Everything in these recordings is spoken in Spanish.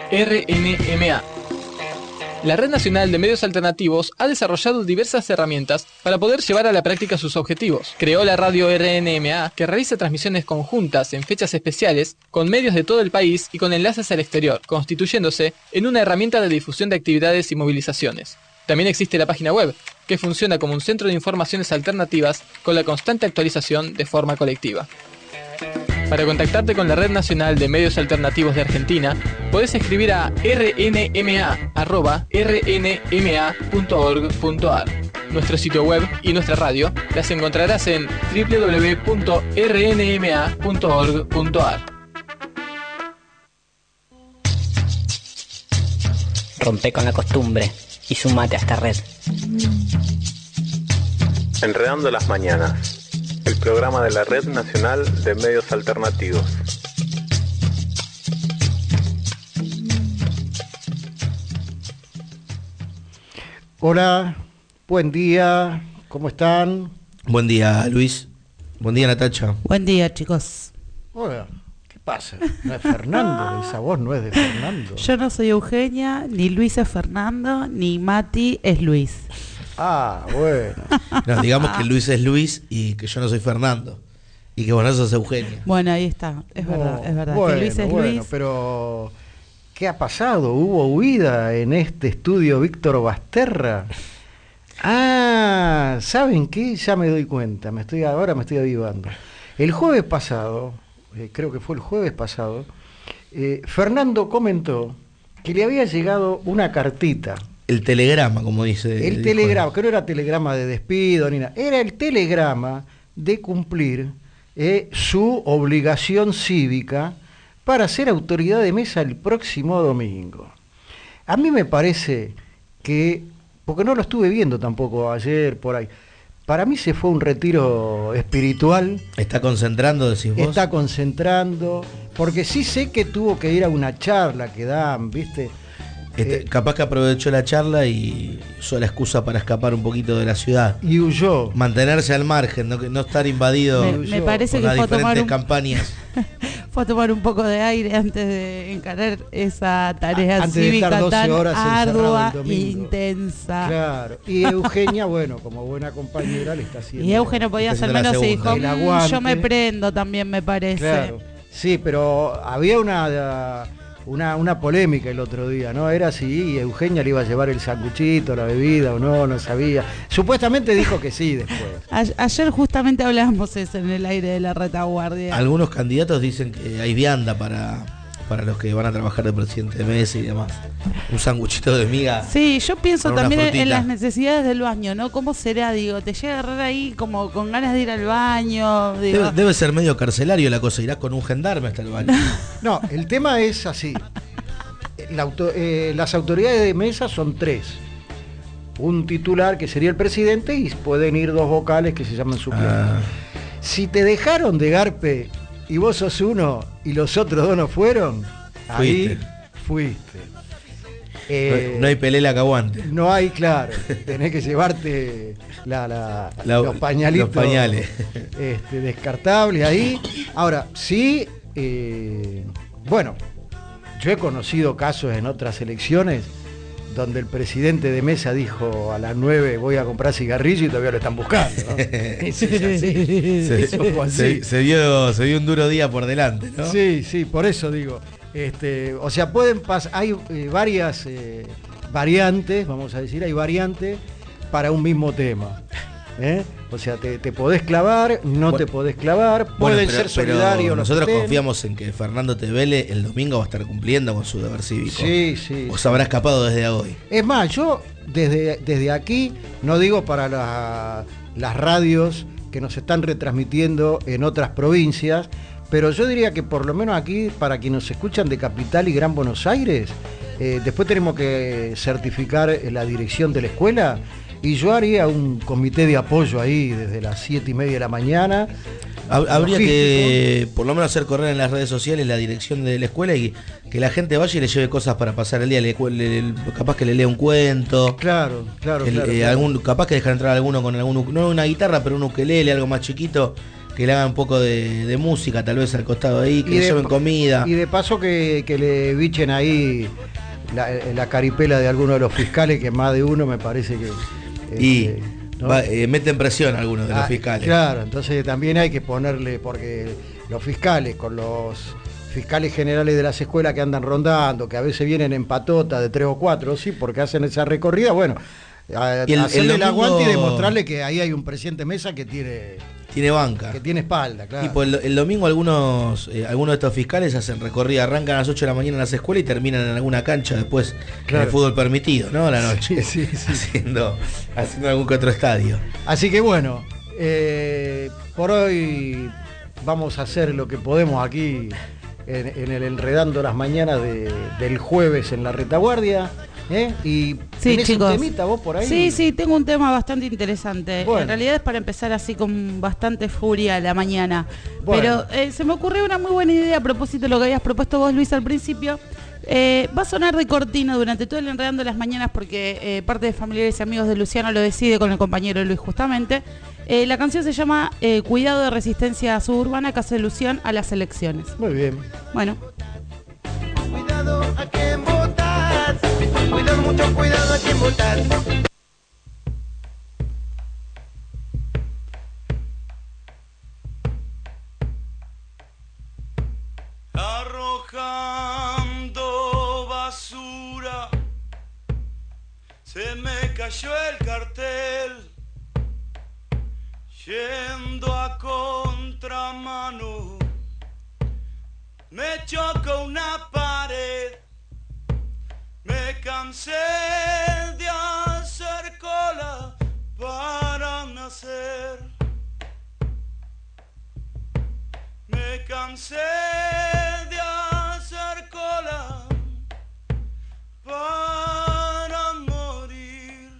RNMA. La Red Nacional de Medios Alternativos ha desarrollado diversas herramientas para poder llevar a la práctica sus objetivos. Creó la radio RNMA, que realiza transmisiones conjuntas en fechas especiales con medios de todo el país y con enlaces al exterior, constituyéndose en una herramienta de difusión de actividades y movilizaciones. También existe la página web, que funciona como un centro de informaciones alternativas con la constante actualización de forma colectiva. Para contactarte con la Red Nacional de Medios Alternativos de Argentina, podés escribir a rnma@rnma.org.ar. Nuestro sitio web y nuestra radio las encontrarás en www.rnma.org.ar. Rompe con la costumbre y sumate a esta red. Enredando las mañanas. El programa de la Red Nacional de Medios Alternativos. Hola, buen día, ¿cómo están? Buen día, Luis. Buen día, Natacha. Buen día, chicos. Hola, ¿qué pasa? No es Fernando, esa voz no es de Fernando. Yo no soy Eugenia, ni Luis es Fernando, ni Mati es Luis. Ah, bueno. No, digamos que Luis es Luis y que yo no soy Fernando. Y que vos no sos Eugenia. Bueno, ahí está, es verdad. Bueno, que Luis es Luis. Pero ¿qué ha pasado? ¿Hubo huida en este estudio Víctor Basterra? Ah, ¿saben qué? Ya me doy cuenta, ahora me estoy avivando. El jueves pasado, creo que fue el jueves pasado, Fernando comentó que le había llegado una cartita. El telegrama, como dice. El telegrama, que no era telegrama de despido ni nada, era el telegrama de cumplir su obligación cívica para ser autoridad de mesa el próximo domingo. A mí me parece que, porque no lo estuve viendo tampoco ayer por ahí, para mí se fue un retiro espiritual. ¿Está concentrando, decís vos? Está concentrando, porque sí sé que tuvo que ir a una charla que dan, ¿viste? Capaz que aprovechó la charla y usó la excusa para escapar un poquito de la ciudad. Y huyó. Mantenerse al margen, no estar invadido me parece por que las fue a diferentes tomar campañas. Fue a tomar un poco de aire antes de encarar esa tarea antes cívica de estar 12 tan horas ardua el e intensa. Claro. Y Eugenia, bueno, como buena compañera le está haciendo. Y Eugenia podía hacer menos y dijo, yo me prendo también, me parece. Claro. Sí, pero había una polémica el otro día, ¿no? Era si Eugenia le iba a llevar el sanguchito, la bebida o no sabía. Supuestamente dijo que sí después. Ayer justamente hablábamos eso en el aire de la retaguardia. Algunos candidatos dicen que hay vianda para los que van a trabajar de presidente de mesa y demás. Un sanguchito de miga. Sí, yo pienso también en las necesidades del baño, ¿no? ¿Cómo será? Digo, te llega a agarrar ahí como con ganas de ir al baño. Digo. Debe ser medio carcelario la cosa, irás con un gendarme hasta el baño. No, el tema es así. Las autoridades de mesa son 3. Un titular, que sería el presidente, y pueden ir 2 vocales que se llaman suplentes. Si te dejaron de garpe y vos sos uno y los otros 2 no fueron, ahí fuiste. No hay pelela que aguante. No hay, claro. Tenés que llevarte los pañalitos. Los pañales. Descartables ahí. Ahora, sí, bueno, yo he conocido casos en otras elecciones donde el presidente de mesa dijo a las 9 voy a comprar cigarrillo y todavía lo están buscando, ¿no? Se vio un duro día por delante, ¿no? Sí, por eso digo. O sea, pueden pasar, hay varias variantes, vamos a decir, hay variantes para un mismo tema. O sea, te podés clavar, te podés clavar, pueden ser solidarios. Nosotros confiamos en que Fernando Tevele el domingo va a estar cumpliendo con su deber cívico. Sí. O se habrá escapado desde hoy. Es más, yo desde aquí, no digo para las radios que nos están retransmitiendo en otras provincias, pero yo diría que por lo menos aquí, para quienes nos escuchan de Capital y Gran Buenos Aires, después tenemos que certificar la dirección de la escuela. Y yo haría un comité de apoyo ahí desde las 7:30 de la mañana. Habría que por lo menos hacer correr en las redes sociales la dirección de la escuela y que la gente vaya y le lleve cosas para pasar el día. Capaz que le lea un cuento. Claro. Capaz que dejar entrar alguno con no una guitarra, pero un ukelele, algo más chiquito, que le hagan un poco de música, tal vez al costado ahí, que le lleven comida. Y de paso que le bichen ahí la caripela de alguno de los fiscales, que más de uno me parece que... ¿no? Meten presión a algunos de los fiscales. Claro, entonces también hay que ponerle, porque los fiscales, con los fiscales generales de las escuelas que andan rondando, que a veces vienen en patota de 3 o 4, sí, porque hacen esa recorrida, bueno, hacerle el aguante y demostrarle que ahí hay un presidente Mesa que tiene banca. Que tiene espalda, claro. Y pues el domingo algunos de estos fiscales hacen recorrida, arrancan a las 8 de la mañana en las escuelas y terminan en alguna cancha después, claro, en el fútbol permitido, ¿no? A la noche. Sí. Haciendo algún que otro estadio. Así que bueno, por hoy vamos a hacer lo que podemos aquí en el Enredando las Mañanas del jueves en la retaguardia. Y sí, ¿tenés chicos, un temita vos por ahí? Sí, tengo un tema bastante interesante. Bueno. En realidad es para empezar así con bastante furia a la mañana. Bueno. Pero se me ocurrió una muy buena idea a propósito de lo que habías propuesto vos, Luis, al principio. Va a sonar de cortina durante todo el Enredando las Mañanas porque parte de familiares y amigos de Luciano lo decide con el compañero Luis justamente. La canción se llama Cuidado de Resistencia Suburbana, caso de Luciano a las elecciones. Muy bien. Bueno. Cuidado a quien votas. Cuidado, mucho cuidado a quien votas. Arrojando basura, se me cayó el cartel. Yendo a contramano, me chocó una pared. Me cansé de hacer cola para nacer. Me cansé de hacer cola para morir.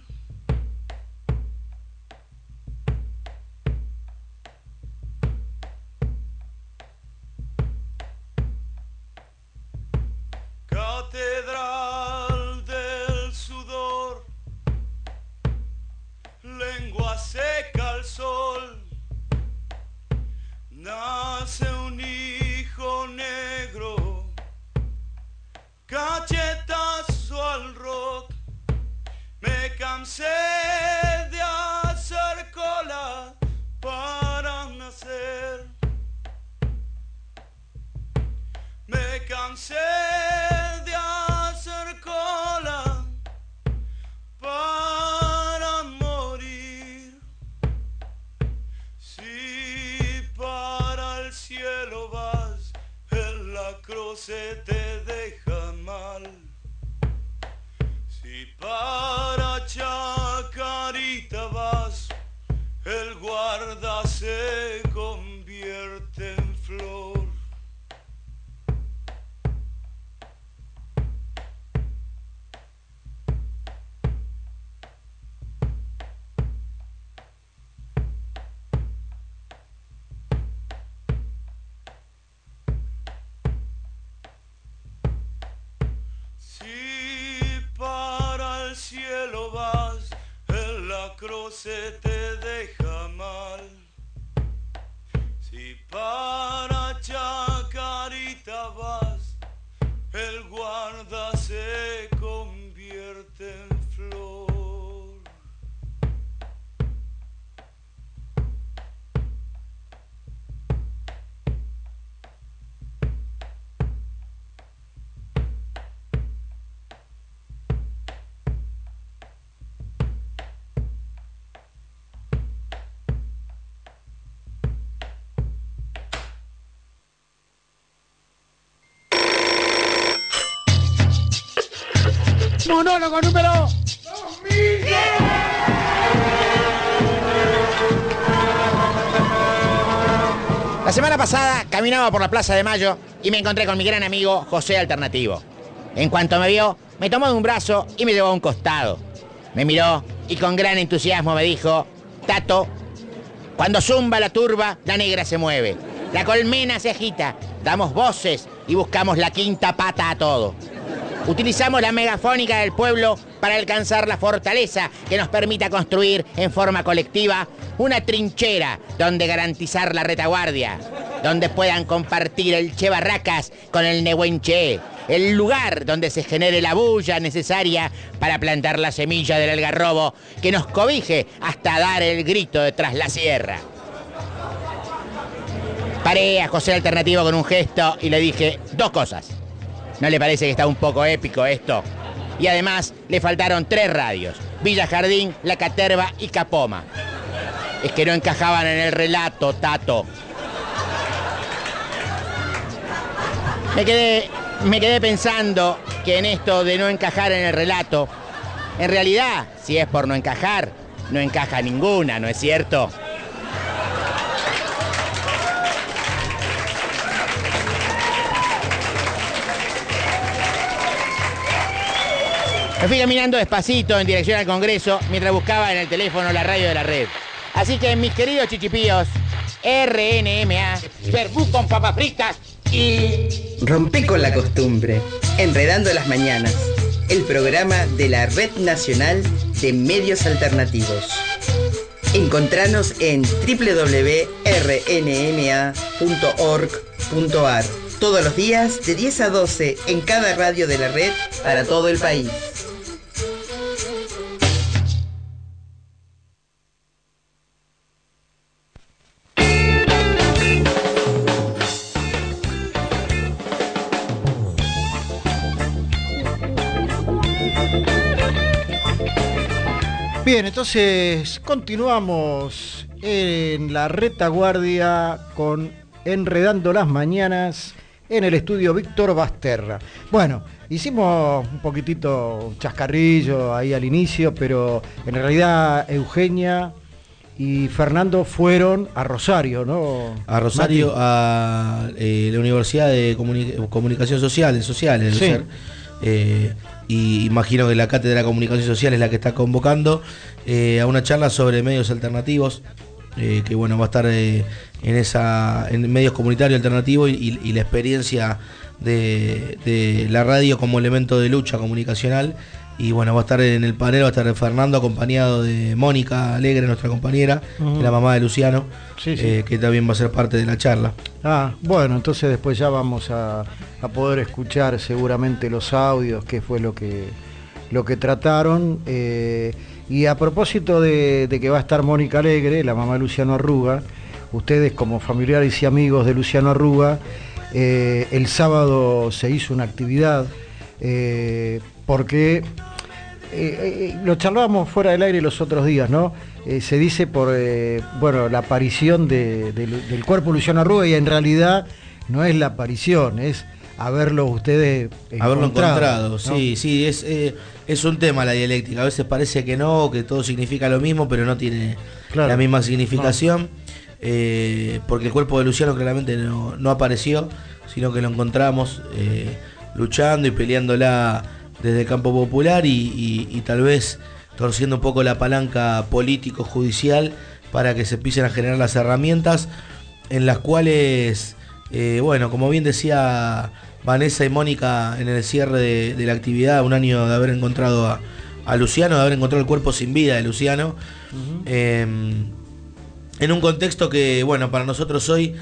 Catedral del sudor, lengua seca al sol, nace un hijo negro, cachetazo al rock. Me cansé de hacer cola para nacer. Me cansé de hacer cola para morir. Si para el cielo vas, en la cruz se te deja mal. Si para Chacarita vas, el guarda se convierte en flor. Cielo vas, en la cruz se te deja mal. Si para Chacarita vas, el guarda se convierte en flor. Monólogo número 2000. La semana pasada caminaba por la Plaza de Mayo y me encontré con mi gran amigo José Alternativo. En cuanto me vio, me tomó de un brazo y me llevó a un costado. Me miró y con gran entusiasmo me dijo: Tato, cuando zumba la turba, la negra se mueve. La colmena se agita, damos voces y buscamos la quinta pata a todo. Utilizamos la megafónica del pueblo para alcanzar la fortaleza que nos permita construir en forma colectiva una trinchera donde garantizar la retaguardia, donde puedan compartir el Che Barracas con el Nehuenche, el lugar donde se genere la bulla necesaria para plantar la semilla del algarrobo que nos cobije hasta dar el grito de tras la sierra. Paré a José Alternativo con un gesto y le dije 2 cosas. ¿No le parece que está un poco épico esto? Y además le faltaron 3 radios: Villa Jardín, La Caterva y Capoma. Es que no encajaban en el relato, Tato. Me quedé pensando que en esto de no encajar en el relato, en realidad, si es por no encajar, no encaja ninguna, ¿no es cierto? Me fui caminando despacito en dirección al Congreso mientras buscaba en el teléfono la radio de la red. Así que, mis queridos chichipíos, RNMA, verbú con papas fritas y... Rompé con la costumbre, Enredando las Mañanas, el programa de la Red Nacional de Medios Alternativos. Encontranos en www.rnma.org.ar todos los días de 10 a 12 en cada radio de la red para todo el país. Bien, entonces continuamos en la retaguardia con Enredando las Mañanas en el estudio Víctor Basterra. Bueno, hicimos un poquitito chascarrillo ahí al inicio, pero en realidad Eugenia y Fernando fueron a Rosario, ¿no? A Rosario, a la Universidad de Comunicación Social, de Sociales, sí. Y imagino que la Cátedra de Comunicación Social es la que está convocando a una charla sobre medios alternativos, que bueno, va a estar en medios comunitarios alternativos y la experiencia de la radio como elemento de lucha comunicacional. Y bueno, va a estar en el panel, va a estar Fernando acompañado de Mónica Alegre, nuestra compañera, la mamá de Luciano, que también va a ser parte de la charla. Bueno, entonces después ya vamos a poder escuchar seguramente los audios, qué fue lo que trataron. Y a propósito de que va a estar Mónica Alegre, la mamá de Luciano Arruga, ustedes como familiares y amigos de Luciano Arruga, el sábado se hizo una actividad porque lo charlábamos fuera del aire los otros días, ¿no? Se dice por la aparición del cuerpo Luciano Arruga, y en realidad no es la aparición, es haberlo ustedes encontrado, ¿no? Sí, es un tema la dialéctica. A veces parece que no, que todo significa lo mismo, pero no tiene la misma significación. Porque el cuerpo de Luciano claramente no apareció, sino que lo encontramos luchando y peleándola desde el campo popular y tal vez torciendo un poco la palanca político-judicial para que se empiecen a generar las herramientas en las cuales, como bien decía Vanessa y Mónica en el cierre de la actividad, un año de haber encontrado a Luciano, de haber encontrado el cuerpo sin vida de Luciano, en un contexto que, para nosotros hoy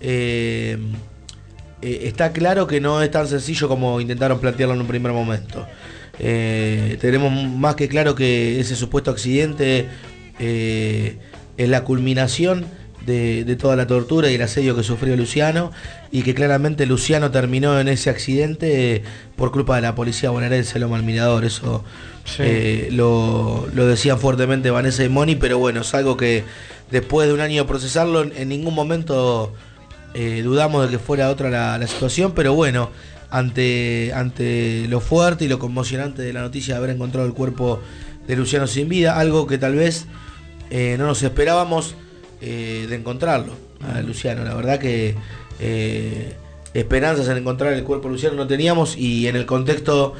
está claro que no es tan sencillo como intentaron plantearlo en un primer momento. Tenemos más que claro que ese supuesto accidente es la culminación de toda la tortura y el asedio que sufrió Luciano, y que claramente Luciano terminó en ese accidente por culpa de la policía bonaerense, Loma del Mirador. Eso lo decían fuertemente Vanessa y Moni, pero es algo que después de un año de procesarlo, en ningún momento dudamos de que fuera otra la situación, pero ante lo fuerte y lo conmocionante de la noticia de haber encontrado el cuerpo de Luciano sin vida, algo que tal vez no nos esperábamos de encontrarlo a Luciano. La verdad que esperanzas en encontrar el cuerpo de Luciano no teníamos, y en el contexto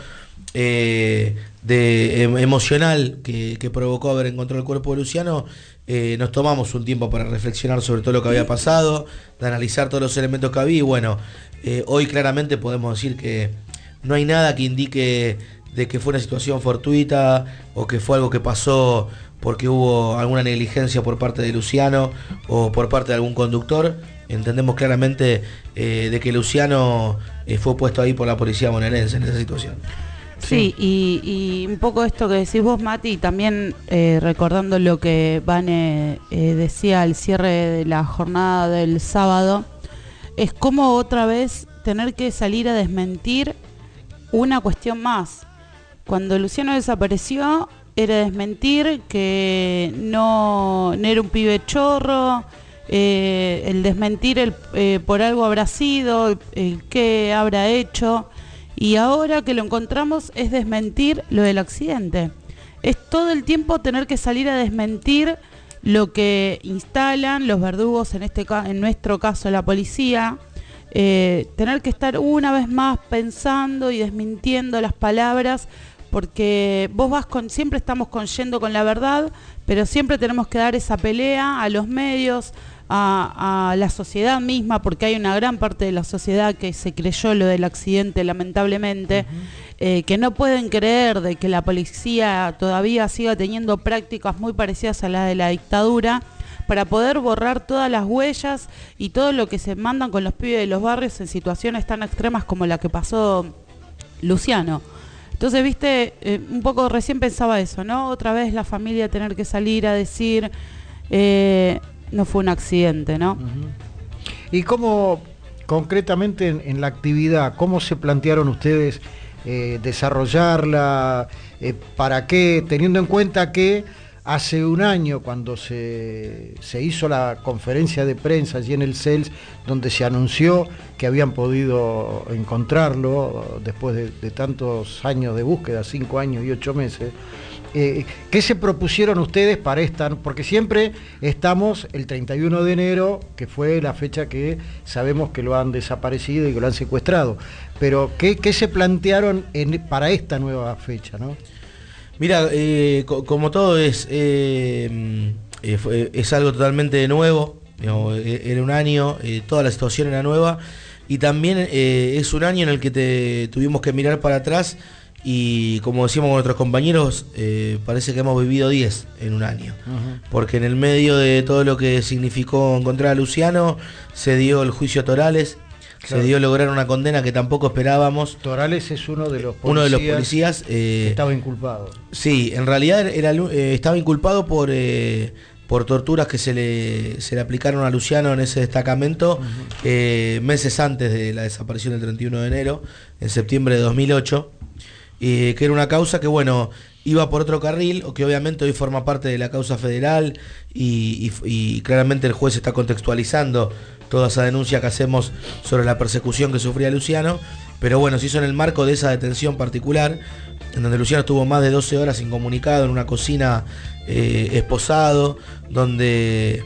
emocional que provocó haber encontrado el cuerpo de Luciano, nos tomamos un tiempo para reflexionar sobre todo lo que había pasado, de analizar todos los elementos que había, y hoy claramente podemos decir que no hay nada que indique de que fue una situación fortuita o que fue algo que pasó porque hubo alguna negligencia por parte de Luciano o por parte de algún conductor. Entendemos claramente de que Luciano fue puesto ahí por la policía bonaerense en esa situación. Sí, y un poco esto que decís vos, Mati, también recordando lo que Vane decía al cierre de la jornada del sábado, es como otra vez tener que salir a desmentir una cuestión más. Cuando Luciano desapareció, era desmentir que no era un pibe chorro, el desmentir por algo habrá sido, el qué habrá hecho, y ahora que lo encontramos es desmentir lo del accidente. Es todo el tiempo tener que salir a desmentir lo que instalan los verdugos, en nuestro caso la policía, tener que estar una vez más pensando y desmintiendo las palabras, porque vos siempre estamos yendo con la verdad, pero siempre tenemos que dar esa pelea a los medios, a la sociedad misma, porque hay una gran parte de la sociedad que se creyó lo del accidente, lamentablemente, que no pueden creer de que la policía todavía siga teniendo prácticas muy parecidas a las de la dictadura, para poder borrar todas las huellas y todo lo que se mandan con los pibes de los barrios en situaciones tan extremas como la que pasó Luciano. Entonces, viste, un poco recién pensaba eso, ¿no? Otra vez la familia tener que salir a decir, no fue un accidente, ¿no? ¿Y cómo, concretamente en la actividad, cómo se plantearon ustedes desarrollarla? ¿Para qué? Teniendo en cuenta que hace un año, cuando se hizo la conferencia de prensa allí en el CELS, donde se anunció que habían podido encontrarlo después de tantos años de búsqueda, 5 años y 8 meses, ¿qué se propusieron ustedes para esta? Porque siempre estamos el 31 de enero, que fue la fecha que sabemos que lo han desaparecido y que lo han secuestrado. Pero, ¿qué se plantearon para esta nueva fecha, no? Mira, como todo es algo totalmente nuevo, era un año, toda la situación era nueva, y también es un año en el que tuvimos que mirar para atrás y, como decíamos con nuestros compañeros, parece que hemos vivido 10 en un año, porque en el medio de todo lo que significó encontrar a Luciano se dio el juicio a Torales. Claro. Se dio lograr una condena que tampoco esperábamos. Torales es uno de los policías que estaba inculpado. Sí, en realidad estaba inculpado por torturas que se le aplicaron a Luciano en ese destacamento meses antes de la desaparición del 31 de enero, en septiembre de 2008, que era una causa que, bueno, iba por otro carril, o que obviamente hoy forma parte de la causa federal, y claramente el juez está contextualizando toda esa denuncia que hacemos sobre la persecución que sufría Luciano, pero bueno, se hizo en el marco de esa detención particular, en donde Luciano estuvo más de 12 horas incomunicado en una cocina, esposado, donde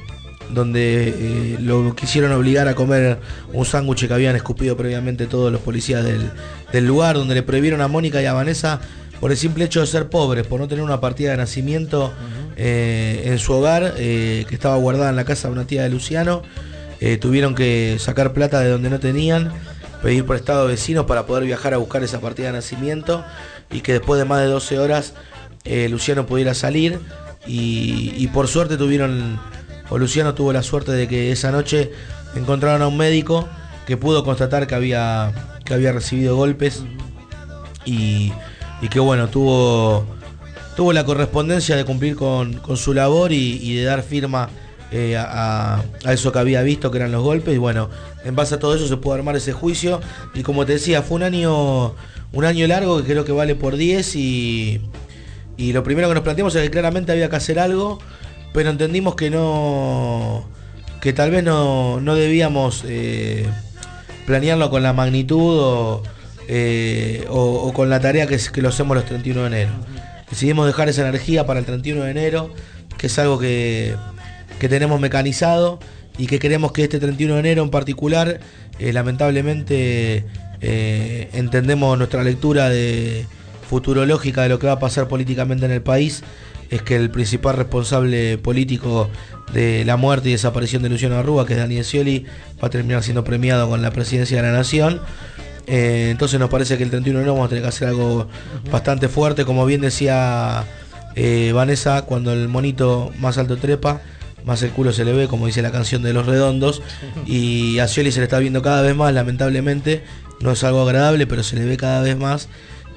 lo quisieron obligar a comer un sándwich que habían escupido previamente todos los policías del lugar, donde le prohibieron a Mónica y a Vanessa, por el simple hecho de ser pobres, por no tener una partida de nacimiento en su hogar, que estaba guardada en la casa de una tía de Luciano. Tuvieron que sacar plata de donde no tenían, pedir prestado a vecinos para poder viajar a buscar esa partida de nacimiento, y que después de más de 12 horas Luciano pudiera salir, y por suerte Luciano tuvo la suerte de que esa noche encontraron a un médico que pudo constatar que había recibido golpes, y que bueno, tuvo la correspondencia de cumplir con su labor y de dar firma a eso que había visto, que eran los golpes, y bueno, en base a todo eso se pudo armar ese juicio, y como te decía, fue un año largo que creo que vale por 10, y lo primero que nos planteamos es que claramente había que hacer algo, pero entendimos que tal vez no debíamos planearlo con la magnitud o con la tarea que lo hacemos los 31 de enero. Decidimos dejar esa energía para el 31 de enero, que es algo que tenemos mecanizado, y que queremos que este 31 de enero en particular, lamentablemente entendemos nuestra lectura de futurológica de lo que va a pasar políticamente en el país, es que el principal responsable político de la muerte y desaparición de Luciano Arruga, que es Daniel Scioli, va a terminar siendo premiado con la presidencia de la Nación, Entonces nos parece que el 31 de enero vamos a tener que hacer algo bastante fuerte. Como bien decía Vanessa, cuando el monito más alto trepa, más el culo se le ve, como dice la canción de Los Redondos. Y a Scioli se le está viendo cada vez más, lamentablemente. No es algo agradable, pero se le ve cada vez más.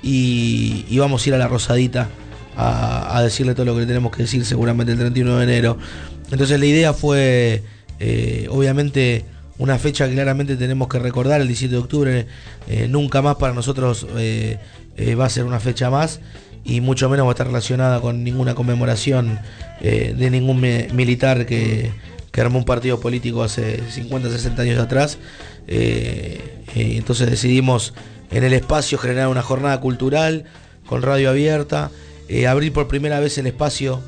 Y vamos a ir a la Rosadita a decirle todo lo que le tenemos que decir seguramente el 31 de enero. Entonces la idea fue, obviamente, una fecha que claramente tenemos que recordar, el 17 de octubre. Nunca más para nosotros va a ser una fecha más, y mucho menos va a estar relacionada con ninguna conmemoración de ningún militar que armó un partido político hace 50, 60 años atrás. Entonces decidimos en el espacio generar una jornada cultural con radio abierta, abrir por primera vez el espacio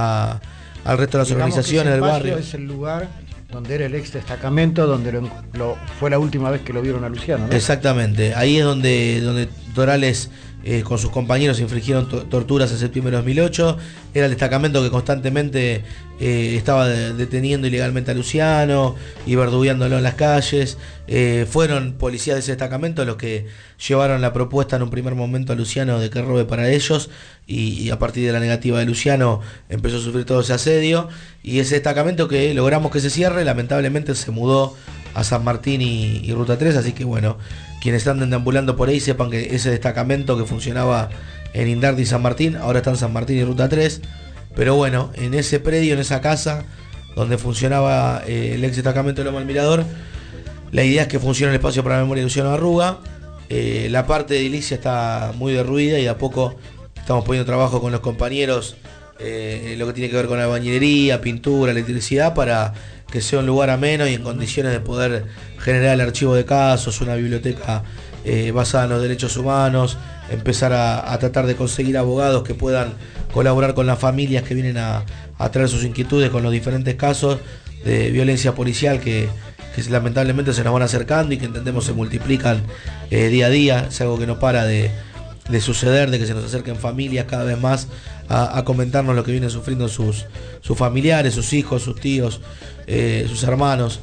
al resto de las organizaciones del barrio. Es el lugar donde era el ex destacamento, donde fue la última vez que lo vieron a Luciano, ¿no? Exactamente, ahí es donde Torales con sus compañeros infligieron torturas en septiembre de 2008. Era el destacamento que constantemente estaba deteniendo ilegalmente a Luciano y verdugueándolo en las calles. Fueron policías de ese destacamento los que llevaron la propuesta en un primer momento a Luciano de que robe para ellos, y a partir de la negativa de Luciano empezó a sufrir todo ese asedio, y ese destacamento que logramos que se cierre, lamentablemente se mudó a San Martín y Ruta 3, así que bueno, quienes están deambulando por ahí sepan que ese destacamento que funcionaba en Indardi y San Martín, ahora está en San Martín y Ruta 3, pero bueno, en ese predio, en esa casa donde funcionaba el ex destacamento de Loma del Mirador, la idea es que funcione el espacio para la memoria de Luciano Arruga. La parte de edilicia está muy derruida y de a poco estamos poniendo trabajo con los compañeros, lo que tiene que ver con albañilería, pintura, electricidad, para que sea un lugar ameno y en condiciones de poder generar el archivo de casos, una biblioteca basada en los derechos humanos, empezar a tratar de conseguir abogados que puedan colaborar con las familias que vienen a traer sus inquietudes con los diferentes casos de violencia policial que lamentablemente se nos van acercando y que entendemos se multiplican día a día. Es algo que no para de suceder, de que se nos acerquen familias cada vez más a comentarnos lo que vienen sufriendo sus familiares, sus hijos, sus tíos, sus hermanos.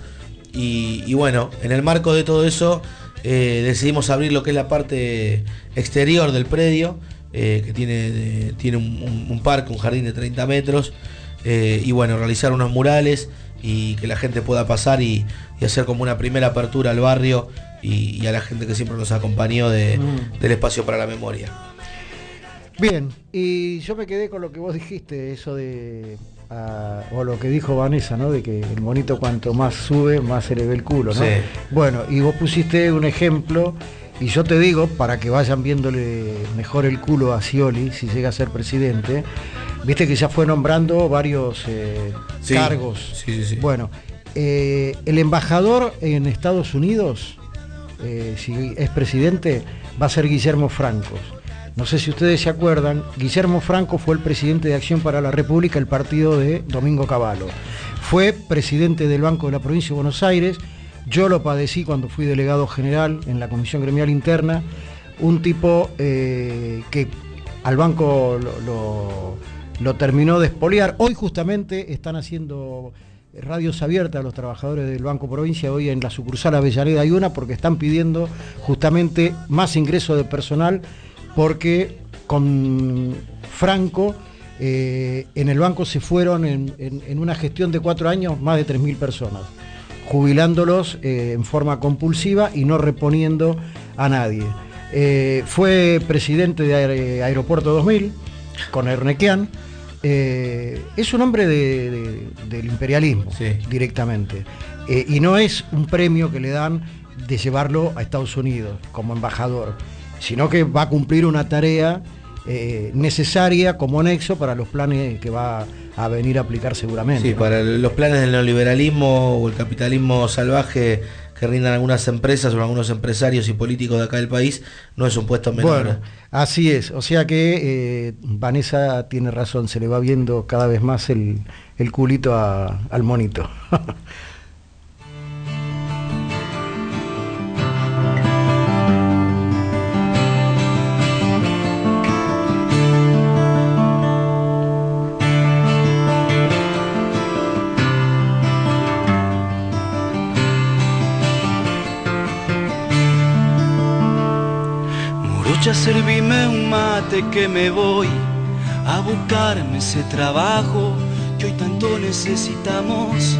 Y bueno, en el marco de todo eso decidimos abrir lo que es la parte exterior del predio, que tiene un parque, un jardín de 30 metros, y bueno, realizar unos murales y que la gente pueda pasar y hacer como una primera apertura al barrio y a la gente que siempre nos acompañó del espacio para la memoria. Bien, y yo me quedé con lo que vos dijiste, eso de, o lo que dijo Vanessa, ¿no? De que el monito cuanto más sube, más se le ve el culo, ¿no? Sí. Bueno, y vos pusiste un ejemplo, y yo te digo, para que vayan viéndole mejor el culo a Scioli, si llega a ser presidente, viste que ya fue nombrando varios cargos. Sí. Bueno, el embajador en Estados Unidos, si es presidente, va a ser Guillermo Franco. No sé si ustedes se acuerdan, Guillermo Franco fue el presidente de Acción para la República, el partido de Domingo Cavallo. Fue presidente del Banco de la Provincia de Buenos Aires. Yo lo padecí cuando fui delegado general en la Comisión Gremial Interna. Un tipo que al banco lo terminó de expoliar. Hoy justamente están haciendo radios abiertas a los trabajadores del Banco Provincia. Hoy en la sucursal Avellaneda hay una, porque están pidiendo justamente más ingreso de personal, porque con Franco en el banco se fueron en una gestión de 4 años más de 3.000 personas, jubilándolos en forma compulsiva y no reponiendo a nadie. Fue presidente de Aeropuerto 2000 con Ernequian. Es un hombre del imperialismo, sí, directamente. Y no es un premio que le dan de llevarlo a Estados Unidos como embajador, sino que va a cumplir una tarea necesaria como nexo para los planes que va a venir a aplicar seguramente. Sí, ¿no? Para los planes del neoliberalismo o el capitalismo salvaje que rindan algunas empresas o algunos empresarios y políticos de acá del país, no es un puesto menor. Bueno, así es, o sea que Vanessa tiene razón, se le va viendo cada vez más el culito al monito. servime un mate que me voy a buscarme ese trabajo que hoy tanto necesitamos.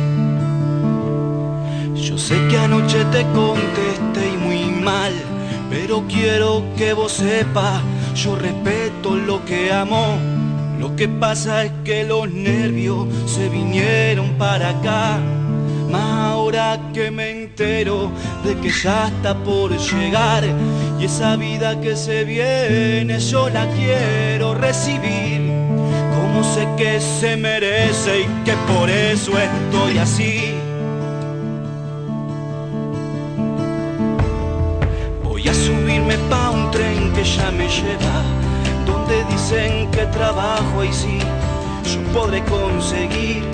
Yo sé que anoche te contesté y muy mal, pero quiero que vos sepas, yo respeto lo que amo. Lo que pasa es que los nervios se vinieron para acá. Más ahora que me entero de que ya está por llegar, y esa vida que se viene yo la quiero recibir, como sé que se merece y que por eso estoy así. Voy a subirme pa' un tren que ya me lleva donde dicen que trabajo y sí, yo podré conseguir.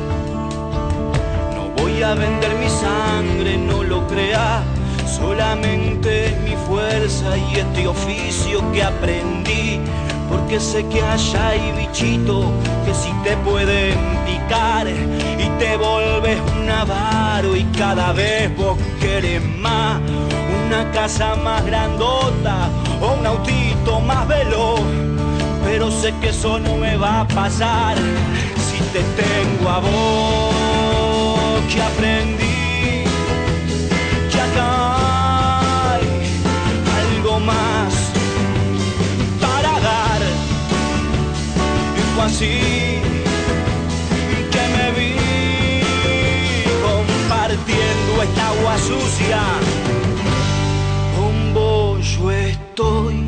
Voy a vender mi sangre, no lo creas, solamente mi fuerza y este oficio que aprendí, porque sé que allá hay bichitos que si te pueden picar y te volves un avaro y cada vez vos querés más, una casa más grandota o un autito más veloz, pero sé que eso no me va a pasar si te tengo a vos. Que aprendí que acá hay algo más para dar, y fue así que me vi compartiendo esta agua sucia. Con vos yo estoy.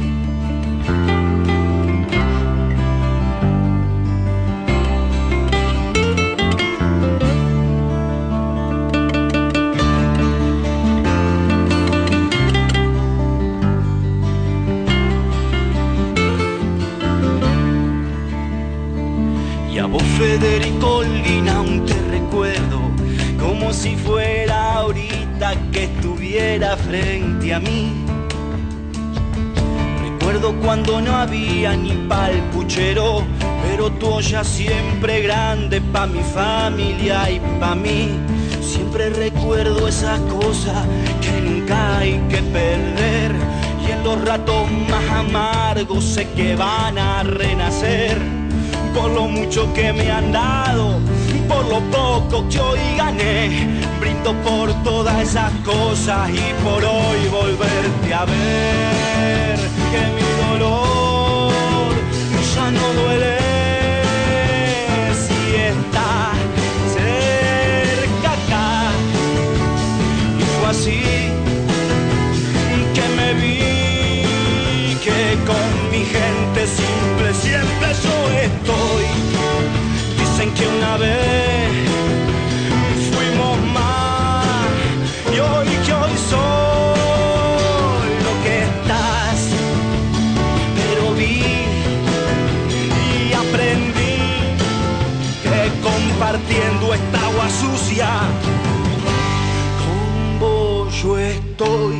Federico Lina, aún te recuerdo como si fuera ahorita que estuviera frente a mí. Recuerdo cuando no había ni pa'l puchero, pero tu olla siempre grande pa' mi familia y pa' mí. Siempre recuerdo esas cosas que nunca hay que perder, y en los ratos más amargos sé que van a renacer. Por lo mucho que me han dado, por lo poco que hoy gané, brindo por todas esas cosas y por hoy volverte a ver. Que mi dolor ya no duele si está cerca acá. Y fue así que me vi, que con mi gente simple siempre yo estoy. Dicen que una vez fuimos más y hoy que hoy soy lo que estás, pero vi y aprendí que compartiendo esta agua sucia con vos yo estoy.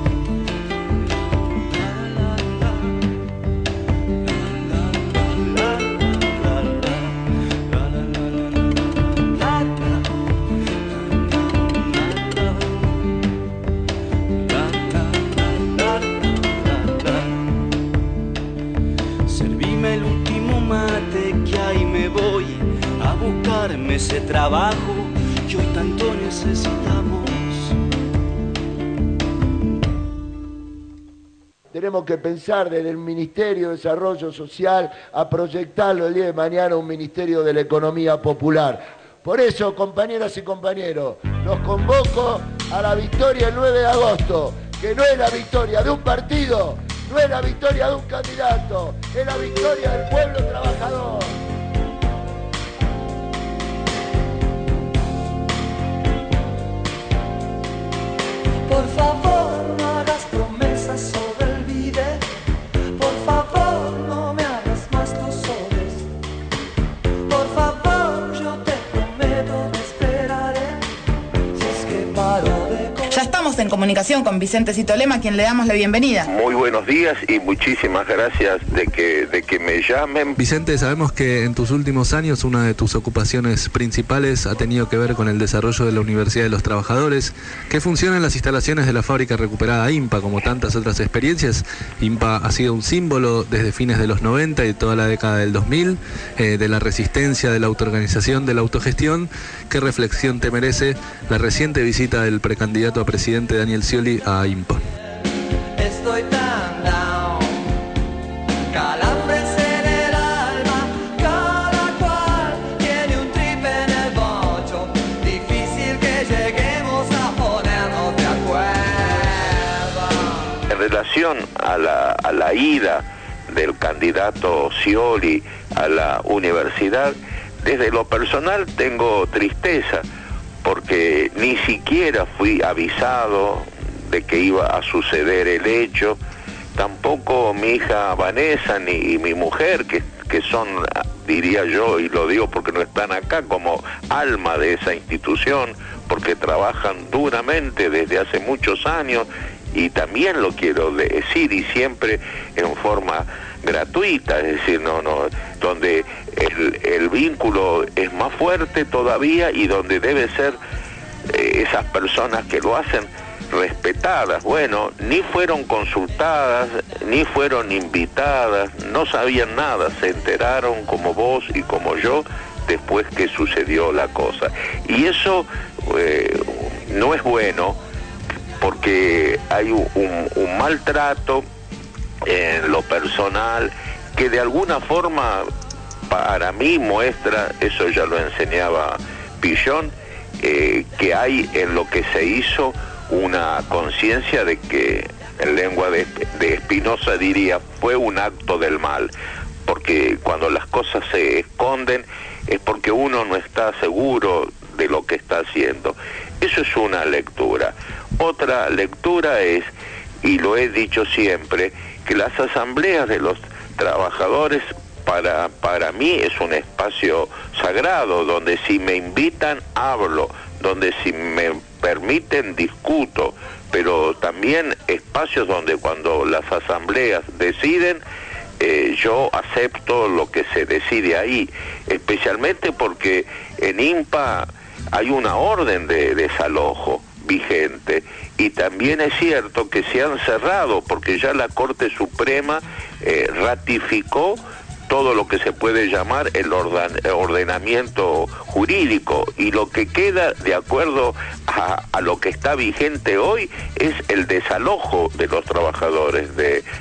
Ese trabajo que hoy tanto necesitamos. Tenemos que pensar desde el Ministerio de Desarrollo Social a proyectarlo el día de mañana un Ministerio de la Economía Popular. Por eso, compañeras y compañeros, los convoco a la victoria el 9 de agosto, que no es la victoria de un partido, no es la victoria de un candidato, es la victoria del pueblo trabajador. Por favor, no hagas promesas o me olvide. Por favor, no me hagas más tus soles. Por favor, yo te prometo, me esperaré. Si es que paro de... Ya estamos en comunicación con Vicente Citolema, a quien le damos la bienvenida. Muy buenos días y muchísimas gracias de que me llamen. Vicente, sabemos que en tus últimos años una de tus ocupaciones principales ha tenido que ver con el desarrollo de la Universidad de los Trabajadores. ¿Qué funcionan las instalaciones de la fábrica recuperada IMPA? Como tantas otras experiencias, IMPA ha sido un símbolo desde fines de los 90 y toda la década del 2000, de la resistencia, de la autoorganización, de la autogestión. ¿Qué reflexión te merece la reciente visita del precandidato a presidente Daniel Scioli a IMPA? Estoy tan down, calambres en el alma, cada cual tiene un trip en el bocho, difícil que lleguemos a ponernos de acuerdo. En relación a la ida del candidato Scioli a la universidad, desde lo personal tengo tristeza, porque ni siquiera fui avisado de que iba a suceder el hecho, tampoco mi hija Vanessa ni mi mujer, que son, diría yo, y lo digo porque no están acá, como alma de esa institución, porque trabajan duramente desde hace muchos años, y también lo quiero decir, y siempre en forma gratuita, es decir, donde el vínculo es más fuerte todavía y donde debe ser esas personas que lo hacen respetadas. Bueno, ni fueron consultadas, ni fueron invitadas, no sabían nada, se enteraron como vos y como yo después que sucedió la cosa. Y eso no es bueno, porque hay un maltrato en lo personal que de alguna forma para mí muestra, eso ya lo enseñaba Pillón, que hay en lo que se hizo una conciencia de que, en lengua de Spinoza diría, fue un acto del mal, porque cuando las cosas se esconden es porque uno no está seguro de lo que está haciendo. Eso es una lectura. Otra lectura es, y lo he dicho siempre, que las asambleas de los trabajadores para mí es un espacio sagrado, donde si me invitan hablo, donde si me permiten discuto, pero también espacios donde cuando las asambleas deciden, yo acepto lo que se decide ahí, especialmente porque en IMPA hay una orden de desalojo vigente, y también es cierto que se han cerrado porque ya la Corte Suprema ratificó todo lo que se puede llamar el ordenamiento jurídico, y lo que queda de acuerdo a lo que está vigente hoy es el desalojo de los trabajadores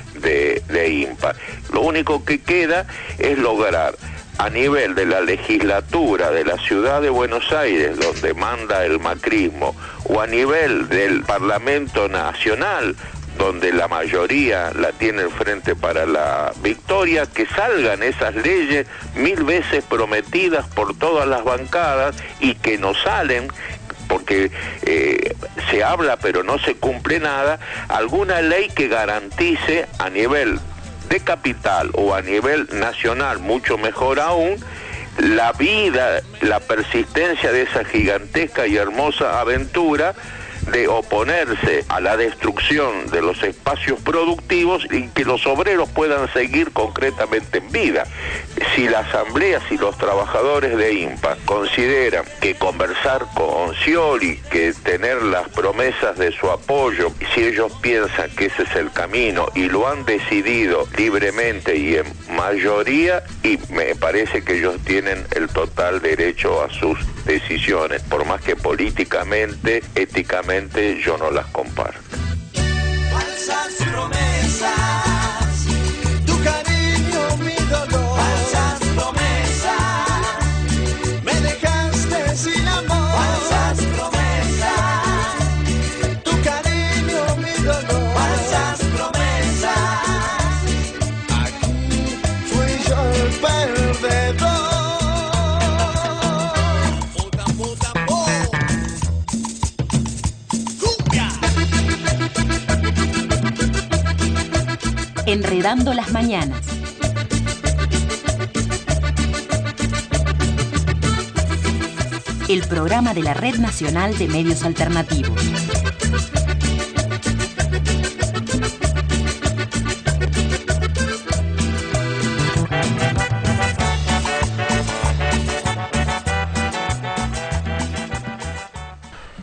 de IMPA. Lo único que queda es lograr a nivel de la legislatura de la ciudad de Buenos Aires, donde manda el macrismo, o a nivel del Parlamento Nacional, donde la mayoría la tiene el Frente para la Victoria, que salgan esas leyes 1000 veces prometidas por todas las bancadas y que no salen, porque se habla pero no se cumple nada, alguna ley que garantice a nivel de capital o a nivel nacional, mucho mejor aún, la vida, la persistencia de esa gigantesca y hermosa aventura de oponerse a la destrucción de los espacios productivos y que los obreros puedan seguir concretamente en vida. Si la asamblea, si los trabajadores de IMPA consideran que conversar con Scioli, que tener las promesas de su apoyo, si ellos piensan que ese es el camino y lo han decidido libremente y en mayoría, y me parece que ellos tienen el total derecho a sus decisiones, por más que políticamente, éticamente yo no las comparto. Falsas promesas, tu cariño, mi dolor. Falsas promesas, me dejaste sin amor. Falsas promesas, tu cariño, mi dolor. Falsas promesas, aquí fui yo el perdedor. Enredando las mañanas. El programa de la Red Nacional de Medios Alternativos.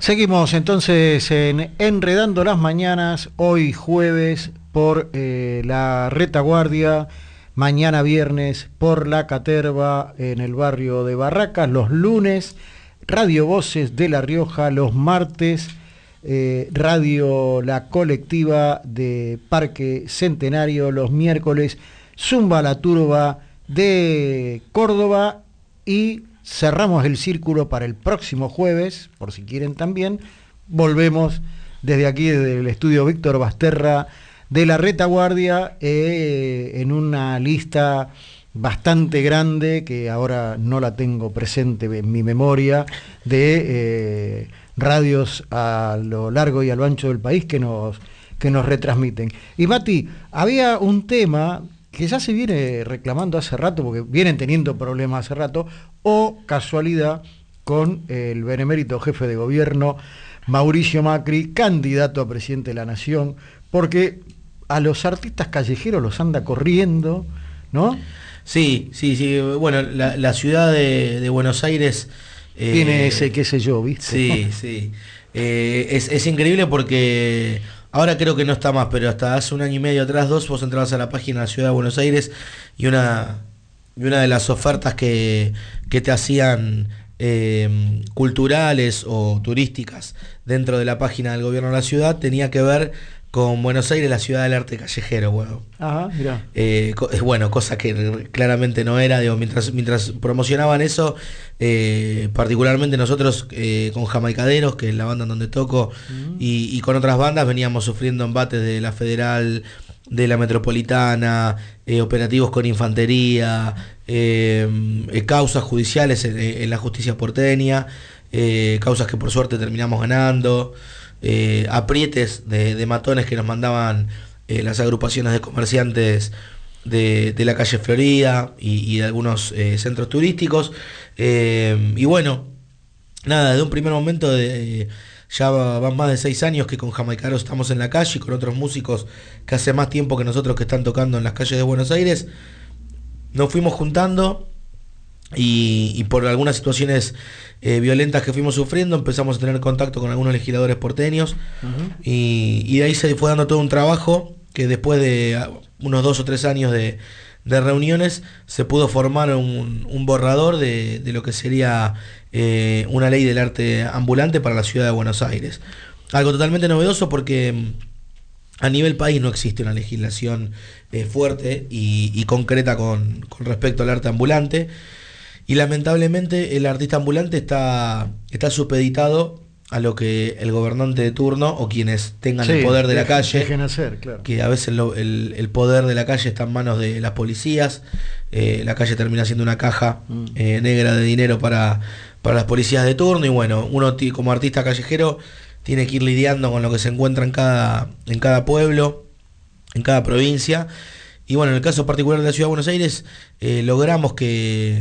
Seguimos entonces en Enredando las Mañanas, hoy jueves por la Retaguardia, mañana viernes por la Caterva en el barrio de Barracas, los lunes Radio Voces de La Rioja, los martes Radio La Colectiva de Parque Centenario, los miércoles Zumba la Turba de Córdoba y cerramos el círculo para el próximo jueves, por si quieren también, volvemos desde aquí, desde el estudio Víctor Basterra de la Retaguardia, en una lista bastante grande, que ahora no la tengo presente en mi memoria, de radios a lo largo y a lo ancho del país que nos retransmiten. Y Mati, había un tema que ya se viene reclamando hace rato, porque vienen teniendo problemas hace rato, o casualidad con el benemérito jefe de gobierno, Mauricio Macri, candidato a presidente de la Nación, porque a los artistas callejeros los anda corriendo, ¿no? Sí. Bueno, la ciudad de Buenos Aires... tiene ese qué sé yo, ¿viste? Sí. Es increíble porque... Ahora creo que no está más, pero hasta hace 1 año y medio atrás, 2, vos entrabas a la página de la Ciudad de Buenos Aires y una de las ofertas que te hacían culturales o turísticas dentro de la página del gobierno de la ciudad tenía que ver con Buenos Aires, la ciudad del arte callejero. Bueno, ajá, mirá. Bueno, cosa que claramente no era, digo, mientras promocionaban eso, particularmente nosotros con Jamaicaderos, que es la banda en donde toco, y con otras bandas veníamos sufriendo embates de la Federal, de la Metropolitana, operativos con infantería, causas judiciales en la justicia porteña, causas que por suerte terminamos ganando, aprietes de matones que nos mandaban las agrupaciones de comerciantes de la calle Florida y de algunos centros turísticos, y bueno, nada, de un primer momento ya van más de 6 años que con Jamaicaros estamos en la calle y con otros músicos que hace más tiempo que nosotros que están tocando en las calles de Buenos Aires. Nos fuimos juntando y por algunas situaciones violentas que fuimos sufriendo empezamos a tener contacto con algunos legisladores porteños, y de ahí se fue dando todo un trabajo que después de unos 2 o 3 años de reuniones se pudo formar un borrador de lo que sería una ley del arte ambulante para la ciudad de Buenos Aires. Algo totalmente novedoso porque a nivel país no existe una legislación fuerte y concreta con respecto al arte ambulante, y lamentablemente el artista ambulante está supeditado a lo que el gobernante de turno o quienes tengan el poder de la calle dejen hacer, claro. Que a veces el poder de la calle está en manos de las policías. La calle termina siendo una caja negra de dinero para las policías de turno, y bueno, uno como artista callejero tiene que ir lidiando con lo que se encuentra en cada pueblo, en cada provincia. Y bueno, en el caso particular de la Ciudad de Buenos Aires, logramos que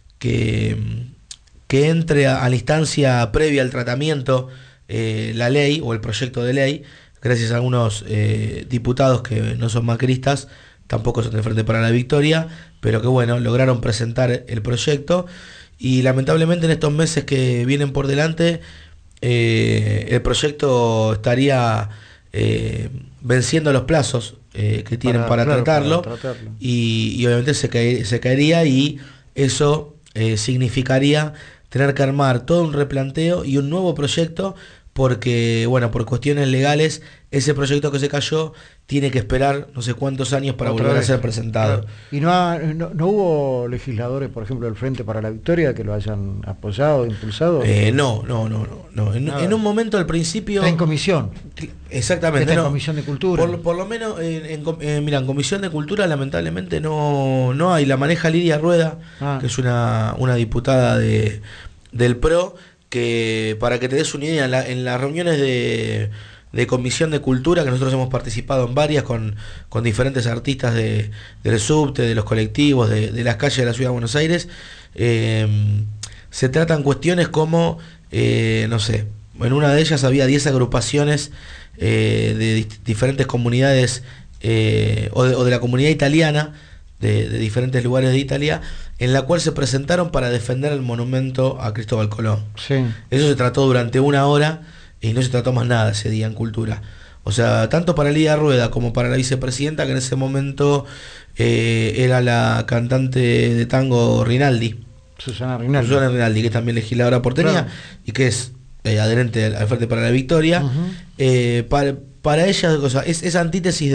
entre a la instancia previa al tratamiento la ley o el proyecto de ley, gracias a algunos diputados que no son macristas, tampoco son de Frente para la Victoria, pero que bueno, lograron presentar el proyecto, y lamentablemente en estos meses que vienen por delante el proyecto estaría venciendo los plazos que tienen para tratarlo. Y obviamente se caería, y eso significaría tener que armar todo un replanteo y un nuevo proyecto, porque, bueno, por cuestiones legales, ese proyecto que se cayó tiene que esperar no sé cuántos años para volver a ser presentado. Claro. ¿Y no hubo legisladores, por ejemplo, del Frente para la Victoria, que lo hayan apoyado, impulsado? No. En un momento al principio... Está en comisión. Exactamente. Está en Comisión de Cultura. Por lo menos, mira, en Comisión de Cultura lamentablemente no hay. La maneja Lidia Rueda, que es una diputada del PRO, que para que te des una idea, en las reuniones de Comisión de Cultura, que nosotros hemos participado en varias con diferentes artistas del subte, de los colectivos, de las calles de la Ciudad de Buenos Aires, se tratan cuestiones como, no sé, en una de ellas había 10 agrupaciones de diferentes comunidades o de la comunidad italiana de diferentes lugares de Italia, en la cual se presentaron para defender el monumento a Cristóbal Colón. Sí. Eso se trató durante 1 hora y no se trató más nada ese día en Cultura. O sea, tanto para Lidia Rueda como para la vicepresidenta, que en ese momento era la cantante de tango Rinaldi. Susana Rinaldi, que es también legisladora porteña, claro, y que es adherente al Frente para la Victoria. Para ella, o sea, es antítesis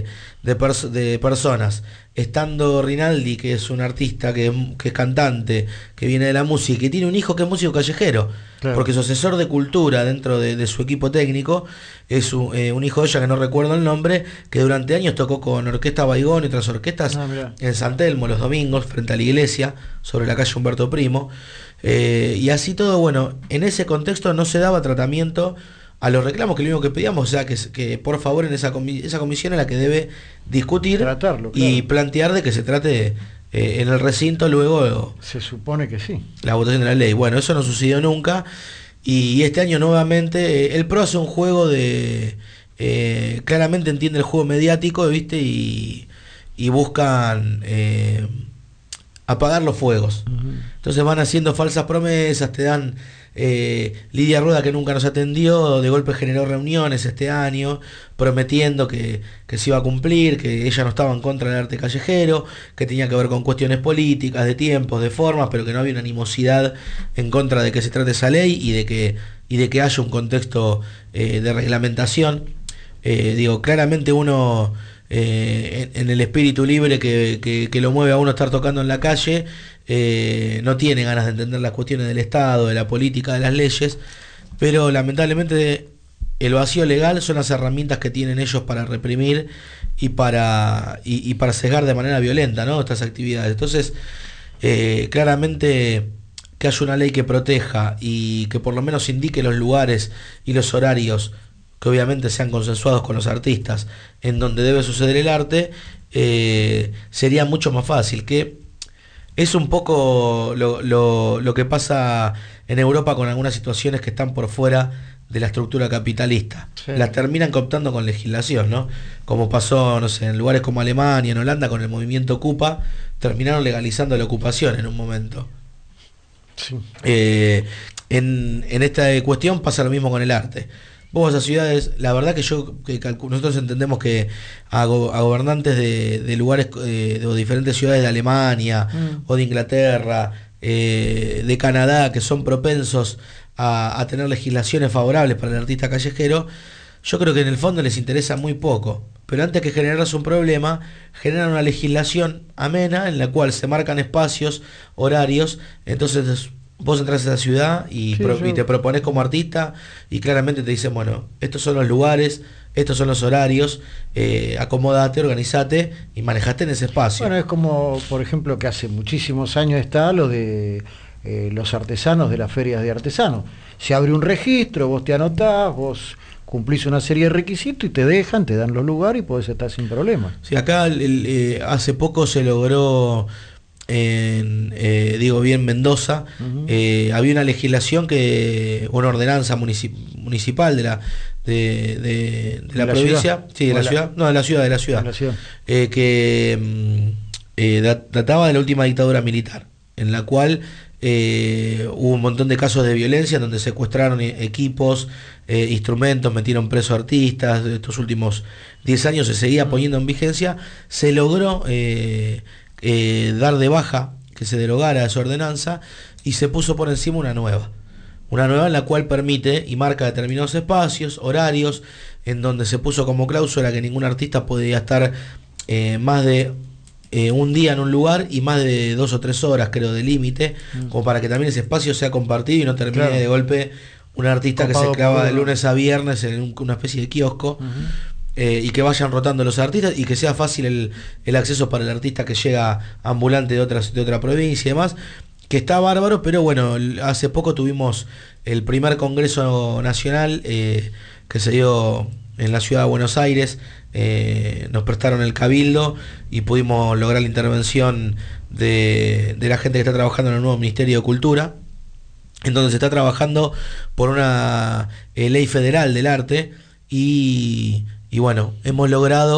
de personas. Estando Rinaldi, que es un artista, que es cantante, que viene de la música, y que tiene un hijo que es músico callejero, claro, porque su asesor de cultura dentro de su equipo técnico es un hijo de ella, que no recuerdo el nombre, que durante años tocó con Orquesta Baigón y otras orquestas en San Telmo los domingos, frente a la iglesia, sobre la calle Humberto Primo. Y así todo, bueno, en ese contexto no se daba tratamiento a los reclamos, que lo único que pedíamos, o sea, que por favor en esa comisión es la que debe discutir, tratarlo, claro, y plantear de que se trate en el recinto luego. Se supone que sí. La votación de la ley. Bueno, eso no sucedió nunca, y este año nuevamente el PRO hace un juego de... claramente entiende el juego mediático, ¿viste? Y buscan apagar los fuegos. Entonces van haciendo falsas promesas, te dan... Lidia Rueda, que nunca nos atendió, de golpe generó reuniones este año prometiendo que se iba a cumplir, que ella no estaba en contra del arte callejero, que tenía que ver con cuestiones políticas, de tiempos, de formas, pero que no había una animosidad en contra de que se trate esa ley y de que haya un contexto de reglamentación. Digo, claramente uno en el espíritu libre que lo mueve a uno estar tocando en la calle, no tiene ganas de entender las cuestiones del Estado, de la política, de las leyes, pero lamentablemente el vacío legal son las herramientas que tienen ellos para reprimir y para cegar de manera violenta, ¿no?, estas actividades. Entonces, claramente que haya una ley que proteja y que por lo menos indique los lugares y los horarios, que obviamente sean consensuados con los artistas, en donde debe suceder el arte, sería mucho más fácil. Que es un poco lo que pasa en Europa con algunas situaciones que están por fuera de la estructura capitalista. Sí. Las terminan cooptando con legislación, ¿no? Como pasó, no sé, en lugares como Alemania, en Holanda, con el movimiento Ocupa, terminaron legalizando la ocupación en un momento. Sí. En esta cuestión pasa lo mismo con el arte. Vos vas a ciudades, la verdad que nosotros entendemos que a gobernantes de lugares de diferentes ciudades de Alemania o de Inglaterra, de Canadá, que son propensos a tener legislaciones favorables para el artista callejero, yo creo que en el fondo les interesa muy poco. Pero antes que generarse un problema, generan una legislación amena en la cual se marcan espacios, horarios. Entonces vos entras a esa ciudad y te propones como artista y claramente te dicen, bueno, estos son los lugares, estos son los horarios, acomodate, organizate y manejate en ese espacio. Bueno, es como, por ejemplo, que hace muchísimos años está lo de los artesanos de las ferias de artesanos. Se abre un registro, vos te anotás, vos cumplís una serie de requisitos y te dejan, te dan los lugares y podés estar sin problema. Sí, acá hace poco se logró... en Mendoza, había una legislación, una ordenanza municipal de la provincia, de la ciudad, que databa de la última dictadura militar, en la cual hubo un montón de casos de violencia donde secuestraron equipos, instrumentos, metieron presos artistas. De estos últimos 10 años se seguía poniendo en vigencia. Se logró dar de baja, que se derogara esa ordenanza, y se puso por encima una nueva en la cual permite y marca determinados espacios, horarios, en donde se puso como cláusula que ningún artista podía estar más de un día en un lugar y más de 2 o 3 horas, creo, de límite, como para que también ese espacio sea compartido y no termine de golpe un artista que se clava de lunes a viernes en una especie de kiosco. Y que vayan rotando los artistas y que sea fácil el acceso para el artista que llega ambulante de otra provincia y demás, que está bárbaro. Pero bueno, hace poco tuvimos el primer Congreso Nacional que se dio en la ciudad de Buenos Aires. Nos prestaron el cabildo y pudimos lograr la intervención de la gente que está trabajando en el nuevo Ministerio de Cultura, en donde se está trabajando por una ley federal del arte. Y bueno, hemos logrado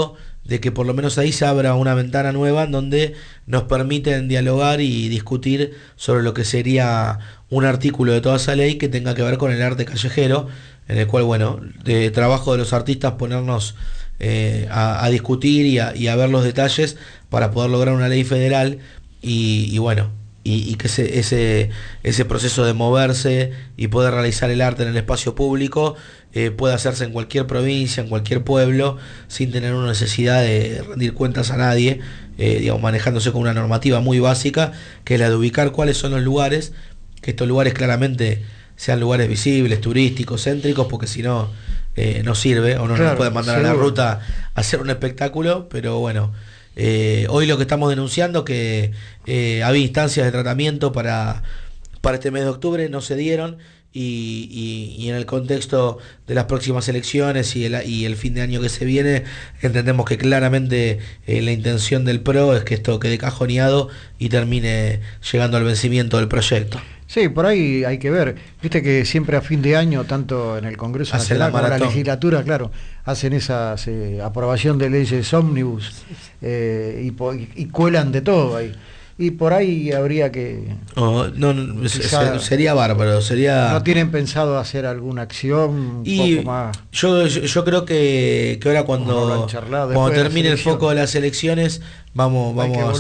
de que por lo menos ahí se abra una ventana nueva en donde nos permiten dialogar y discutir sobre lo que sería un artículo de toda esa ley que tenga que ver con el arte callejero, en el cual, bueno, de trabajo de los artistas ponernos a discutir y a ver los detalles para poder lograr una ley federal y bueno, y que ese proceso de moverse y poder realizar el arte en el espacio público pueda hacerse en cualquier provincia, en cualquier pueblo, sin tener una necesidad de rendir cuentas a nadie, digamos, manejándose con una normativa muy básica, que es la de ubicar cuáles son los lugares, que estos lugares claramente sean lugares visibles, turísticos, céntricos, porque si no, no sirve, o no nos pueden mandar seguro a la ruta a hacer un espectáculo, pero bueno. Hoy lo que estamos denunciando que había instancias de tratamiento para este mes de octubre, no se dieron y en el contexto de las próximas elecciones y el fin de año que se viene, entendemos que claramente la intención del PRO es que esto quede cajoneado y termine llegando al vencimiento del proyecto. Sí, por ahí hay que ver. Viste que siempre a fin de año, tanto en el Congreso Nacional como en la legislatura, claro, hacen esas aprobación de leyes ómnibus y cuelan de todo ahí. Y por ahí habría que... sería bárbaro, sería... ¿No tienen pensado hacer alguna acción un poco más? Yo creo que ahora cuando termine el foco de las elecciones vamos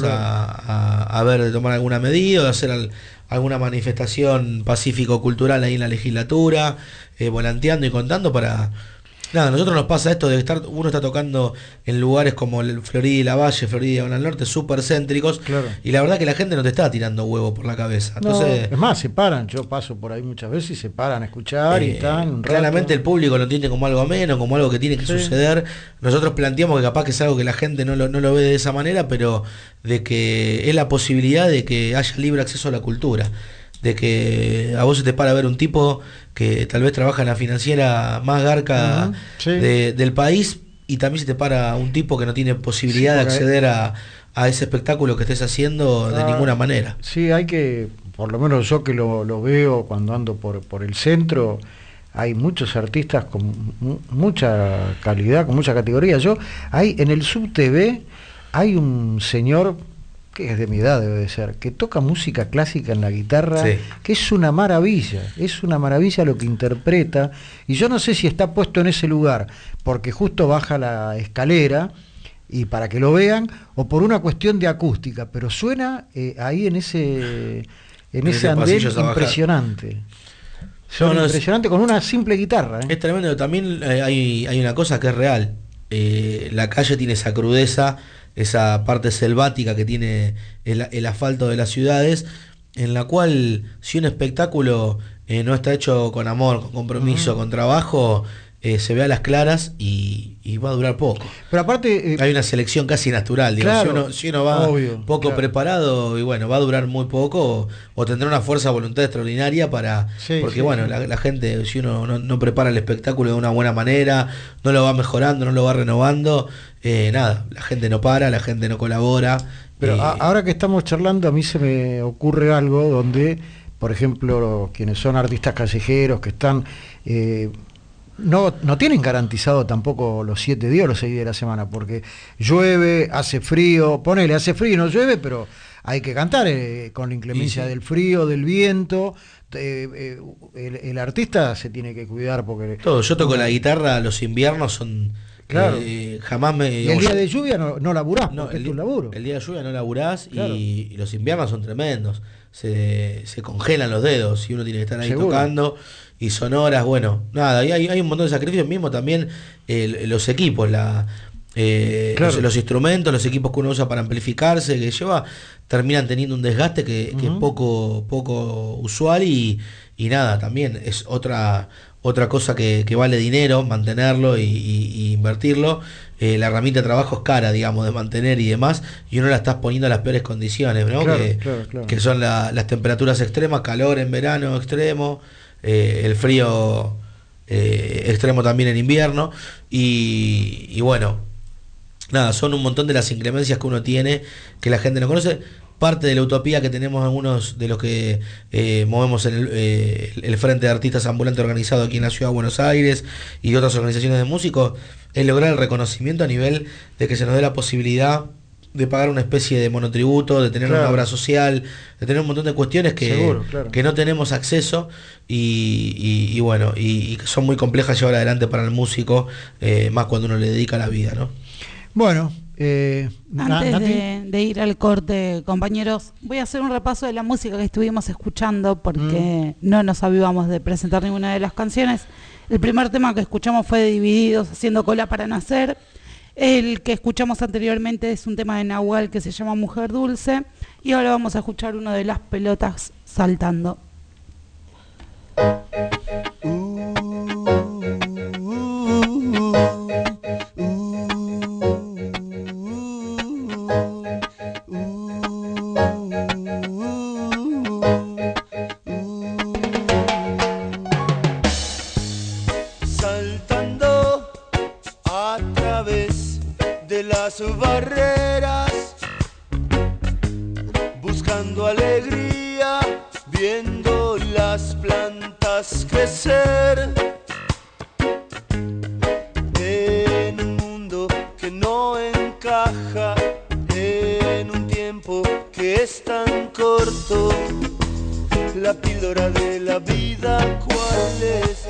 a ver de tomar alguna medida o de hacer alguna manifestación pacífico-cultural ahí en la legislatura, volanteando y contando para... Nada, a nosotros nos pasa esto de uno está tocando en lugares como el Florida y Lavalle, Florida y Diagonal Norte, súper céntricos, claro. Y la verdad que la gente no te está tirando huevo por la cabeza. Entonces, es más, se paran, yo paso por ahí muchas veces y se paran a escuchar y están un rato. Claramente el público lo entiende como algo ameno, como algo que tiene que suceder. Nosotros planteamos que capaz que es algo que la gente no lo ve de esa manera, pero de que es la posibilidad de que haya libre acceso a la cultura. De que a vos se te para ver un tipo que tal vez trabaja en la financiera más garca del país, y también se te para un tipo que no tiene posibilidad de acceder a ese espectáculo que estés haciendo de ninguna manera. Sí, hay que, por lo menos yo que lo veo cuando ando por el centro, hay muchos artistas con mucha calidad, con mucha categoría. Hay en el SubTV hay un señor que es de mi edad, debe de ser, que toca música clásica en la guitarra, que es una maravilla lo que interpreta, y yo no sé si está puesto en ese lugar porque justo baja la escalera y para que lo vean, o por una cuestión de acústica, pero suena ahí en ese andén impresionante. Impresionante con una simple guitarra. Es tremendo. También hay una cosa que es real. La calle tiene esa crudeza, esa parte selvática que tiene el asfalto de las ciudades, en la cual si un espectáculo no está hecho con amor, con compromiso, con trabajo, se ve a las claras y va a durar poco. Pero aparte hay una selección casi natural, digamos. Claro, si uno va poco preparado, y bueno, va a durar muy poco, o tendrá una fuerza de voluntad extraordinaria porque la gente, si uno no prepara el espectáculo de una buena manera, no lo va mejorando, no lo va renovando, la gente no para, la gente no colabora. Pero ahora que estamos charlando, a mí se me ocurre algo donde, por ejemplo, quienes son artistas callejeros que están... No tienen garantizado tampoco los 7 días o los 6 días de la semana, porque llueve, hace frío, hace frío y no llueve, pero hay que cantar con la inclemencia del frío, del viento. El artista se tiene que cuidar porque... Yo toco la guitarra, los inviernos son... Claro. Jamás me... Y el día de lluvia no laburás, porque es tu laburo. El día de lluvia no laburás, claro. y los inviernos son tremendos. Se congelan los dedos y uno tiene que estar ahí tocando, y son horas, y hay un montón de sacrificios mismo también, los equipos, los instrumentos, los equipos que uno usa para amplificarse, que terminan teniendo un desgaste que es poco usual, y también es otra cosa que vale dinero mantenerlo y invertirlo. La herramienta de trabajo es cara, digamos, de mantener y demás, y uno la estás poniendo a las peores condiciones, ¿no? Claro. Que son las temperaturas extremas, calor en verano extremo, el frío extremo también en invierno, y son un montón de las inclemencias que uno tiene que la gente no conoce. parte de la utopía que tenemos algunos de los que movemos en el Frente de Artistas Ambulantes organizado aquí en la Ciudad de Buenos Aires y otras organizaciones de músicos, es lograr el reconocimiento a nivel de que se nos dé la posibilidad de pagar una especie de monotributo, de tener una obra social, de tener un montón de cuestiones que no tenemos acceso y bueno, y que son muy complejas llevar adelante para el músico, más cuando uno le dedica la vida, ¿no? Bueno, antes de ir al corte, compañeros, voy a hacer un repaso de la música que estuvimos escuchando porque no nos avivamos de presentar ninguna de las canciones. El primer tema que escuchamos fue de Divididos, Haciendo Cola para Nacer. El que escuchamos anteriormente es un tema de Nahual que se llama Mujer Dulce. Y ahora vamos a escuchar uno de Las Pelotas, Saltando. Las barreras, buscando alegría, viendo las plantas crecer, en un mundo que no encaja, en un tiempo que es tan corto, la píldora de la vida, ¿cuál es?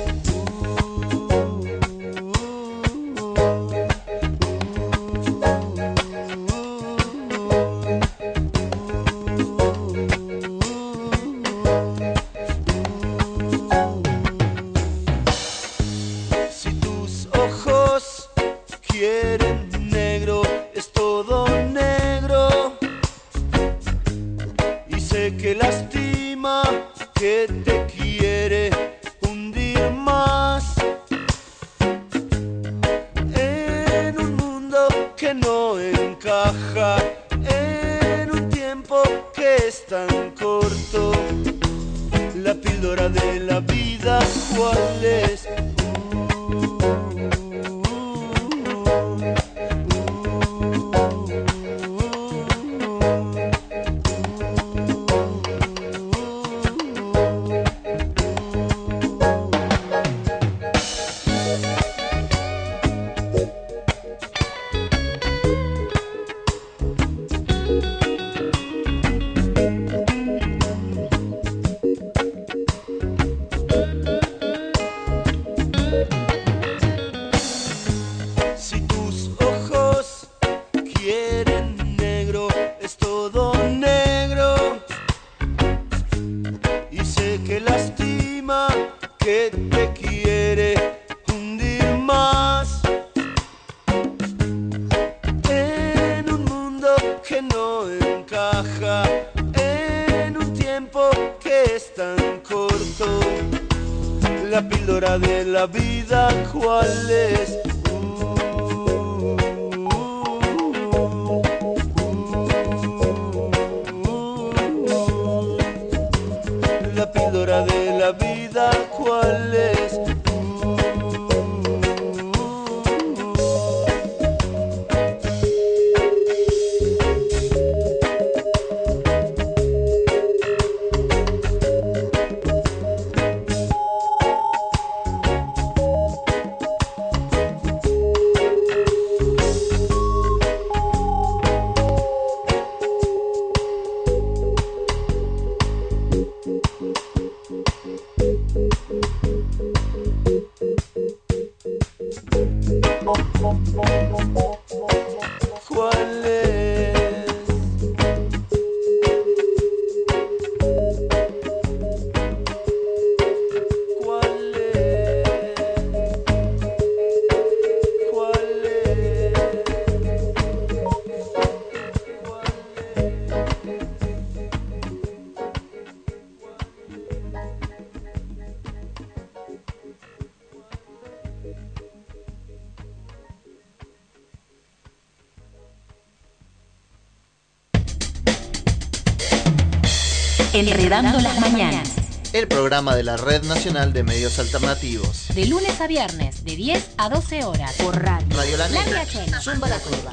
Enredando las mañanas. el programa de la Red Nacional de Medios Alternativos. De lunes a viernes, de 10 a 12 horas, por radio. Radio La Negra, Riachuelo, Zumba la Curva,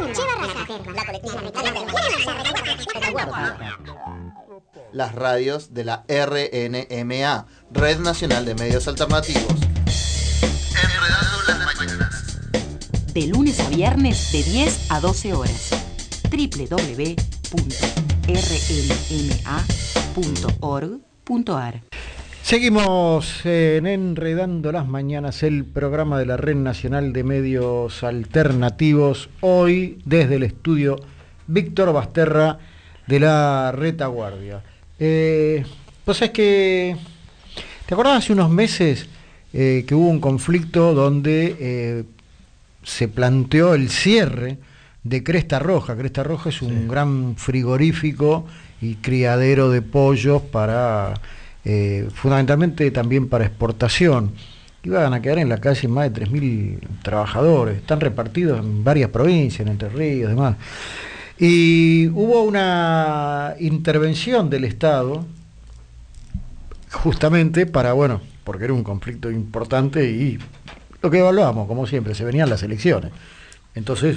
las radios de la RNMA, Red Nacional de Medios Alternativos. Enredando las mañanas. De lunes a viernes, de 10 a 12 horas. www.rnma.org.ar. Seguimos en Enredando las Mañanas, el programa de la Red Nacional de Medios Alternativos. Hoy desde el estudio Víctor Basterra de la Retaguardia. Pues es que, ¿te acordás hace unos meses que hubo un conflicto donde se planteó el cierre de Cresta Roja? Cresta Roja es un gran frigorífico y criadero de pollos para, fundamentalmente también para exportación. Iban a quedar en la calle más de 3.000 trabajadores, están repartidos en varias provincias, en Entre Ríos y demás. Y hubo una intervención del Estado, justamente para, bueno, porque era un conflicto importante y lo que evaluamos, como siempre, se venían las elecciones. Entonces,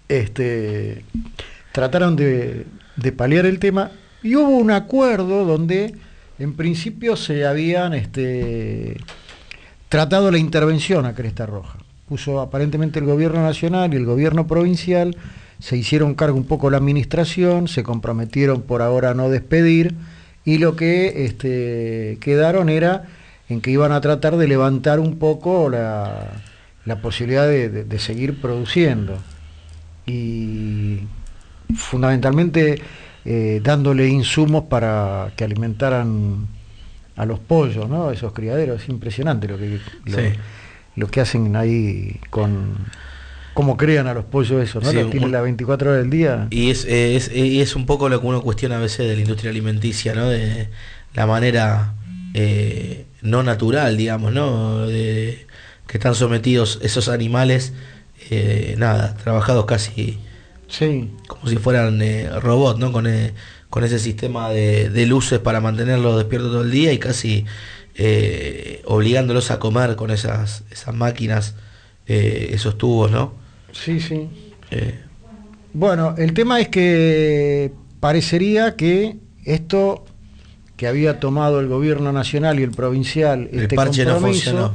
trataron de paliar el tema y hubo un acuerdo donde, en principio, se habían tratado la intervención a Cresta Roja. Puso aparentemente el gobierno nacional y el gobierno provincial. Se hicieron cargo un poco la administración, se comprometieron por ahora a no despedir, y lo que quedaron era en que iban a tratar de levantar un poco la posibilidad de seguir produciendo, y fundamentalmente dándole insumos para que alimentaran a los pollos, ¿no? Esos criaderos. Es impresionante lo que hacen ahí cómo crean a los pollos eso, ¿no? Los tienen las 24 horas del día. Y es un poco lo que uno cuestiona a veces de la industria alimenticia, ¿no? De la manera no natural, digamos, ¿no? Que están sometidos esos animales, trabajados casi como si fueran robots, ¿no? Con ese sistema de luces para mantenerlos despiertos todo el día y casi obligándolos a comer con esas máquinas, esos tubos, ¿no? Sí. Bueno, el tema es que parecería que esto que había tomado el gobierno nacional y el provincial, el parche no funcionó.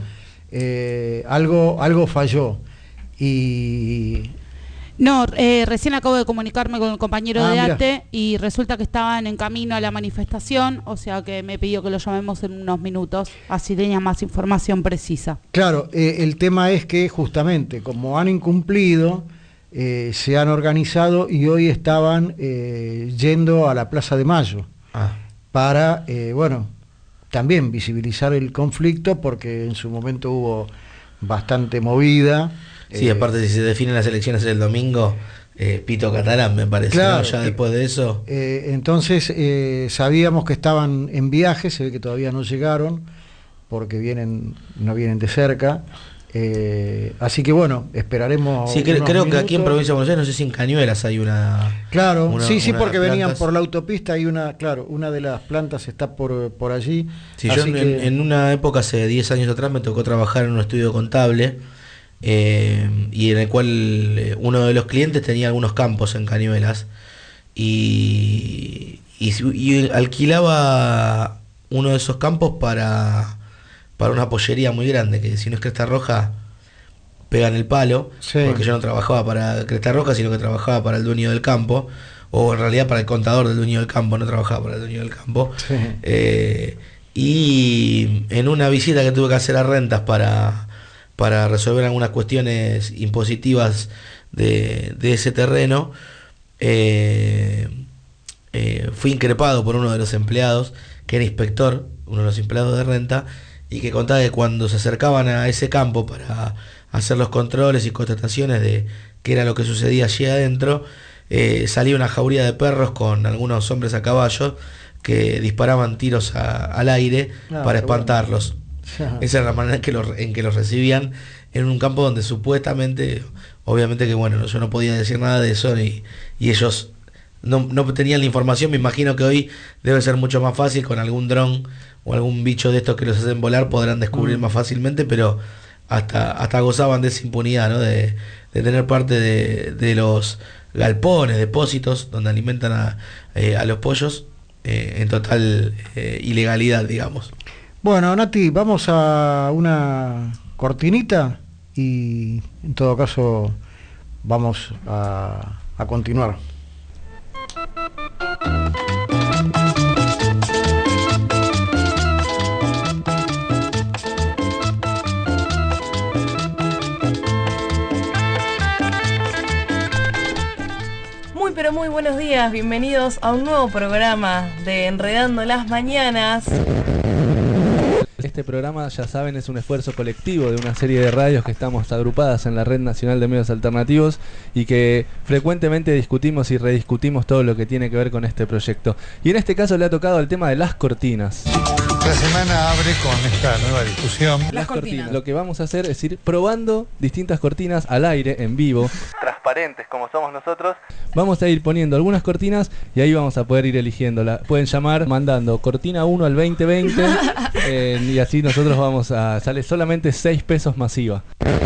Algo falló. Y no, recién acabo de comunicarme con el compañero de mirá. ATE y resulta que estaban en camino a la manifestación, o sea que me pidió que lo llamemos en unos minutos, así tenía más información precisa. Claro, el tema es que justamente como han incumplido, se han organizado y hoy estaban yendo a la Plaza de Mayo para, también visibilizar el conflicto, porque en su momento hubo bastante movida. Sí, aparte si se definen las elecciones el domingo, pito catalán me parece, claro, ¿no? Ya después de eso. Entonces sabíamos que estaban en viaje, se ve que todavía no llegaron, porque no vienen de cerca. Así que bueno, esperaremos. Sí, creo que aquí en Provincia de Buenos Aires, no sé si en Cañuelas hay una. Claro, porque venían por la autopista, hay una de las plantas está por allí. Sí, yo en una época, hace 10 años atrás, me tocó trabajar en un estudio contable. Y en el cual uno de los clientes tenía algunos campos en Cañuelas y alquilaba uno de esos campos para una pollería muy grande, que si no es Cresta Roja pegan el palo, porque yo no trabajaba para Cresta Roja, sino que trabajaba para el dueño del campo, o en realidad para el contador del dueño del campo, no trabajaba para el dueño del campo. Y en una visita que tuve que hacer a Rentas para resolver algunas cuestiones impositivas de ese terreno, fui increpado por uno de los empleados, que era inspector, uno de los empleados de renta, y que contaba que cuando se acercaban a ese campo para hacer los controles y constataciones de qué era lo que sucedía allí adentro, salía una jauría de perros con algunos hombres a caballo que disparaban tiros al aire para espantarlos. Esa era la manera en que los recibían en un campo donde supuestamente, obviamente que bueno, yo no podía decir nada de eso, y ellos no tenían la información. Me imagino que hoy debe ser mucho más fácil, con algún dron o algún bicho de estos que los hacen volar podrán descubrir más fácilmente, pero hasta gozaban de esa impunidad, ¿no? De tener parte de los galpones, depósitos donde alimentan a los pollos en total ilegalidad, digamos. Bueno, Nati, vamos a una cortinita y en todo caso vamos a continuar. Pero muy buenos días, bienvenidos a un nuevo programa de Enredando las Mañanas. Este programa, ya saben, es un esfuerzo colectivo de una serie de radios que estamos agrupadas en la Red Nacional de Medios Alternativos y que frecuentemente discutimos y rediscutimos todo lo que tiene que ver con este proyecto. Y en este caso le ha tocado el tema de las cortinas. La semana abre con esta nueva discusión. Las cortinas. Lo que vamos a hacer es ir probando distintas cortinas al aire, en vivo. Transparentes como somos nosotros. Vamos a ir poniendo algunas cortinas y ahí vamos a poder ir eligiéndola. Pueden llamar mandando cortina 1 al 2020 y así nosotros vamos a... Sale solamente 6 pesos masiva.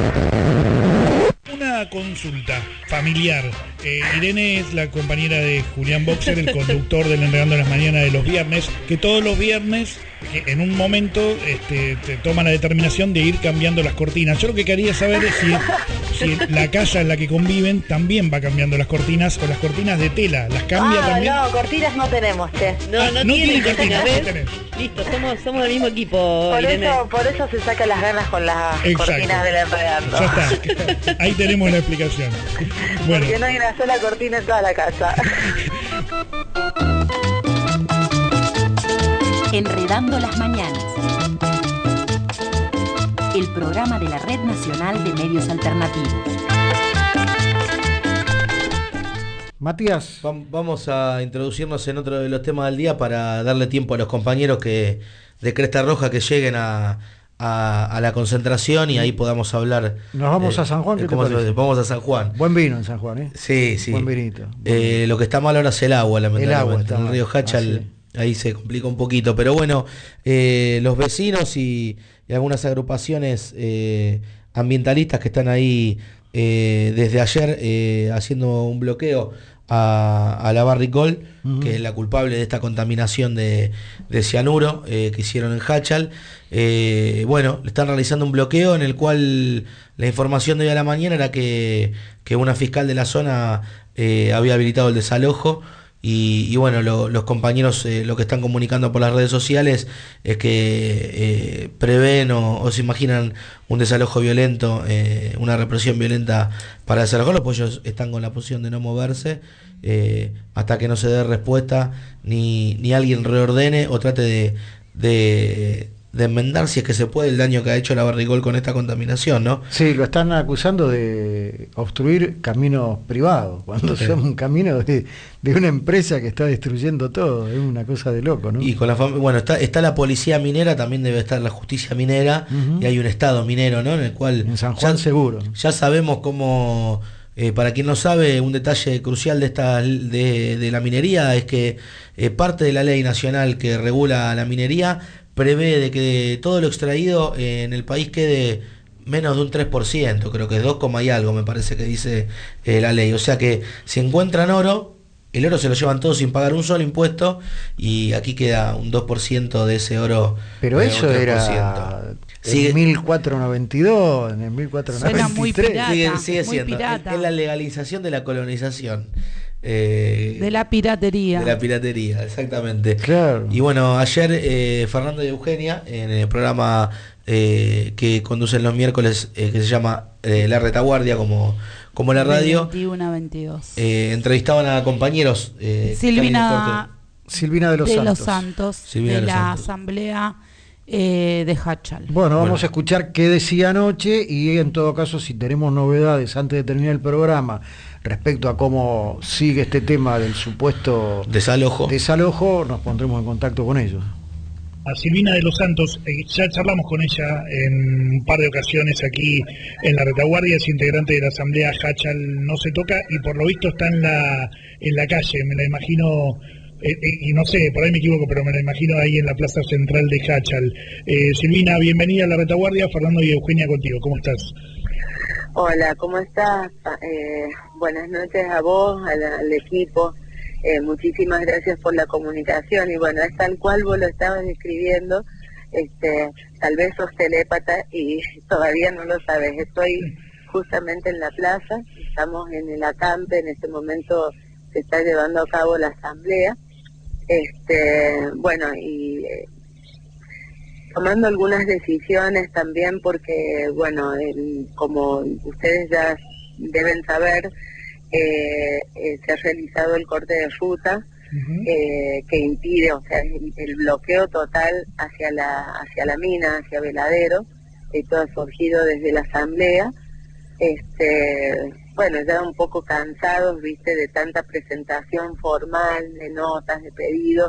Una consulta familiar. Irene es la compañera de Julián Boxer, el conductor del Enredando las Mañanas de los viernes, que todos los viernes, en un momento, te toma la determinación de ir cambiando las cortinas. Yo lo que quería saber es si la casa en la que conviven también va cambiando las cortinas, o las cortinas de tela, ¿las cambia también? No, cortinas no tenemos, che. No tienen cortinas, no tenés. Listo, somos del mismo equipo, Irene. Por eso se saca las ganas con las cortinas del Enredando. Ya está, ahí tenemos la explicación. Bueno. Porque no hay una sola cortina en toda la casa. Enredando las Mañanas. El programa de la Red Nacional de Medios Alternativos. Matías. Vamos a introducirnos en otro de los temas del día para darle tiempo a los compañeros de Cresta Roja que lleguen a la concentración y ahí podamos hablar. Nos vamos a San Juan, ¿qué te parece? Vamos a San Juan. Buen vino en San Juan, ¿eh? Sí. Buen vinito. Lo que está mal ahora es el agua, lamentablemente. El agua está en el río Hachal, ahí se complica un poquito. Pero bueno, los vecinos y algunas agrupaciones ambientalistas que están ahí desde ayer haciendo un bloqueo a la Barricol, que es la culpable de esta contaminación de cianuro que hicieron en Hachal. Bueno, le están realizando un bloqueo en el cual la información de hoy a la mañana era que una fiscal de la zona había habilitado el desalojo. Y bueno, los compañeros lo que están comunicando por las redes sociales es que prevén o se imaginan un desalojo violento, una represión violenta para desalojarlos, pues ellos están con la posición de no moverse hasta que no se dé respuesta ni alguien reordene o trate de enmendar, si es que se puede, el daño que ha hecho la Barricol con esta contaminación, ¿no? Sí, lo están acusando de obstruir caminos privados, cuando son un camino de una empresa que está destruyendo todo. Es una cosa de loco, ¿no? Y con bueno, está la policía minera, también debe estar la justicia minera, y hay un estado minero, ¿no? En el cual en San Juan seguro. Ya sabemos cómo... para quien no sabe, un detalle crucial de la minería es que parte de la ley nacional que regula la minería prevé de que todo lo extraído en el país quede menos de un 3%, creo que es 2, y algo me parece que dice la ley. O sea que si encuentran oro, el oro se lo llevan todos sin pagar un solo impuesto y aquí queda un 2% de ese oro. Pero eso era... En 1492, en el 1493. Sigue siendo. Es la legalización de la colonización. De la piratería. De la piratería, exactamente. Claro. Y bueno, ayer Fernando y Eugenia, en el programa que conducen los miércoles, que se llama La Retaguardia, como la radio, 21 a 22. Entrevistaban a compañeros. Silvina de los Santos, de la Asamblea de Hachal. Bueno, vamos a escuchar qué decía anoche y en todo caso, si tenemos novedades antes de terminar el programa respecto a cómo sigue este tema del supuesto desalojo, nos pondremos en contacto con ellos. a Silvina de los Santos. Ya charlamos con ella en un par de ocasiones aquí en la retaguardia, es integrante de la asamblea Hachal No Se Toca y por lo visto está en la calle, me la imagino, y no sé, por ahí me equivoco, pero me la imagino ahí en la plaza central de Hachal. Silvina, bienvenida a la retaguardia. Fernando y Eugenia contigo, ¿cómo estás? Hola, ¿cómo estás? Buenas noches a vos, al equipo. Muchísimas gracias por la comunicación y bueno, es tal cual vos lo estabas describiendo, tal vez sos telépata y todavía no lo sabes. Estoy justamente en la plaza, estamos en el acampe, en este momento se está llevando a cabo la asamblea, bueno, y tomando algunas decisiones también porque, bueno, como ustedes ya deben saber, se ha realizado el corte de ruta que impide, o sea, el bloqueo total hacia la mina, hacia Veladero, todo ha surgido desde la asamblea. Bueno, ya un poco cansados, viste, de tanta presentación formal, de notas, de pedidos,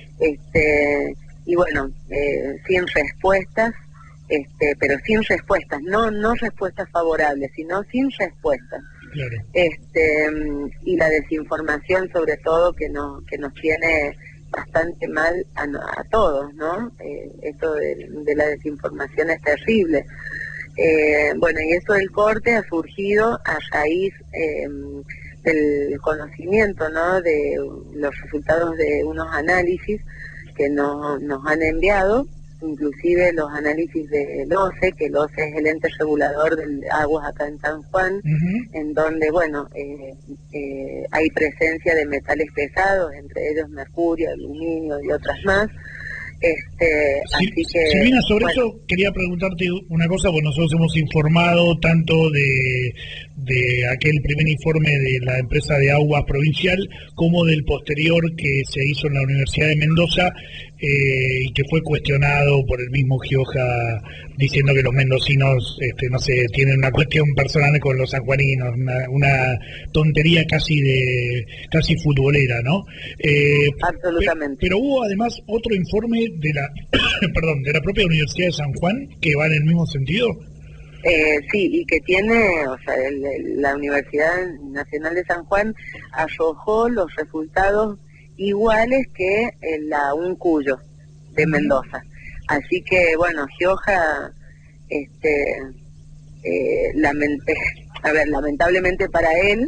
y bueno, sin respuestas, pero sin respuestas, no respuestas favorables, sino sin respuestas. Claro. Y la desinformación sobre todo que nos tiene bastante mal a todos, ¿no? Esto de la desinformación es terrible. Bueno, y eso del corte ha surgido a raíz del conocimiento, ¿no? De los resultados de unos análisis que nos han enviado, inclusive los análisis del OCE, que el OCE es el ente regulador de aguas acá en San Juan, en donde, bueno, hay presencia de metales pesados, entre ellos mercurio, aluminio y otras más. Así que, Silvina, sobre eso quería preguntarte una cosa, porque nosotros hemos informado tanto de aquel primer informe de la empresa de aguas provincial como del posterior que se hizo en la Universidad de Mendoza y que fue cuestionado por el mismo Gioja diciendo que los mendocinos, no sé, tienen una cuestión personal con los sanjuaninos, una tontería casi futbolera, ¿no? Absolutamente. Pero hubo además otro informe de la de la propia Universidad de San Juan que va en el mismo sentido. Sí, y que tiene, o sea, la Universidad Nacional de San Juan arrojó los resultados iguales que la UNCUYO de Mendoza. Así que, bueno, Gioja, lamentablemente para él,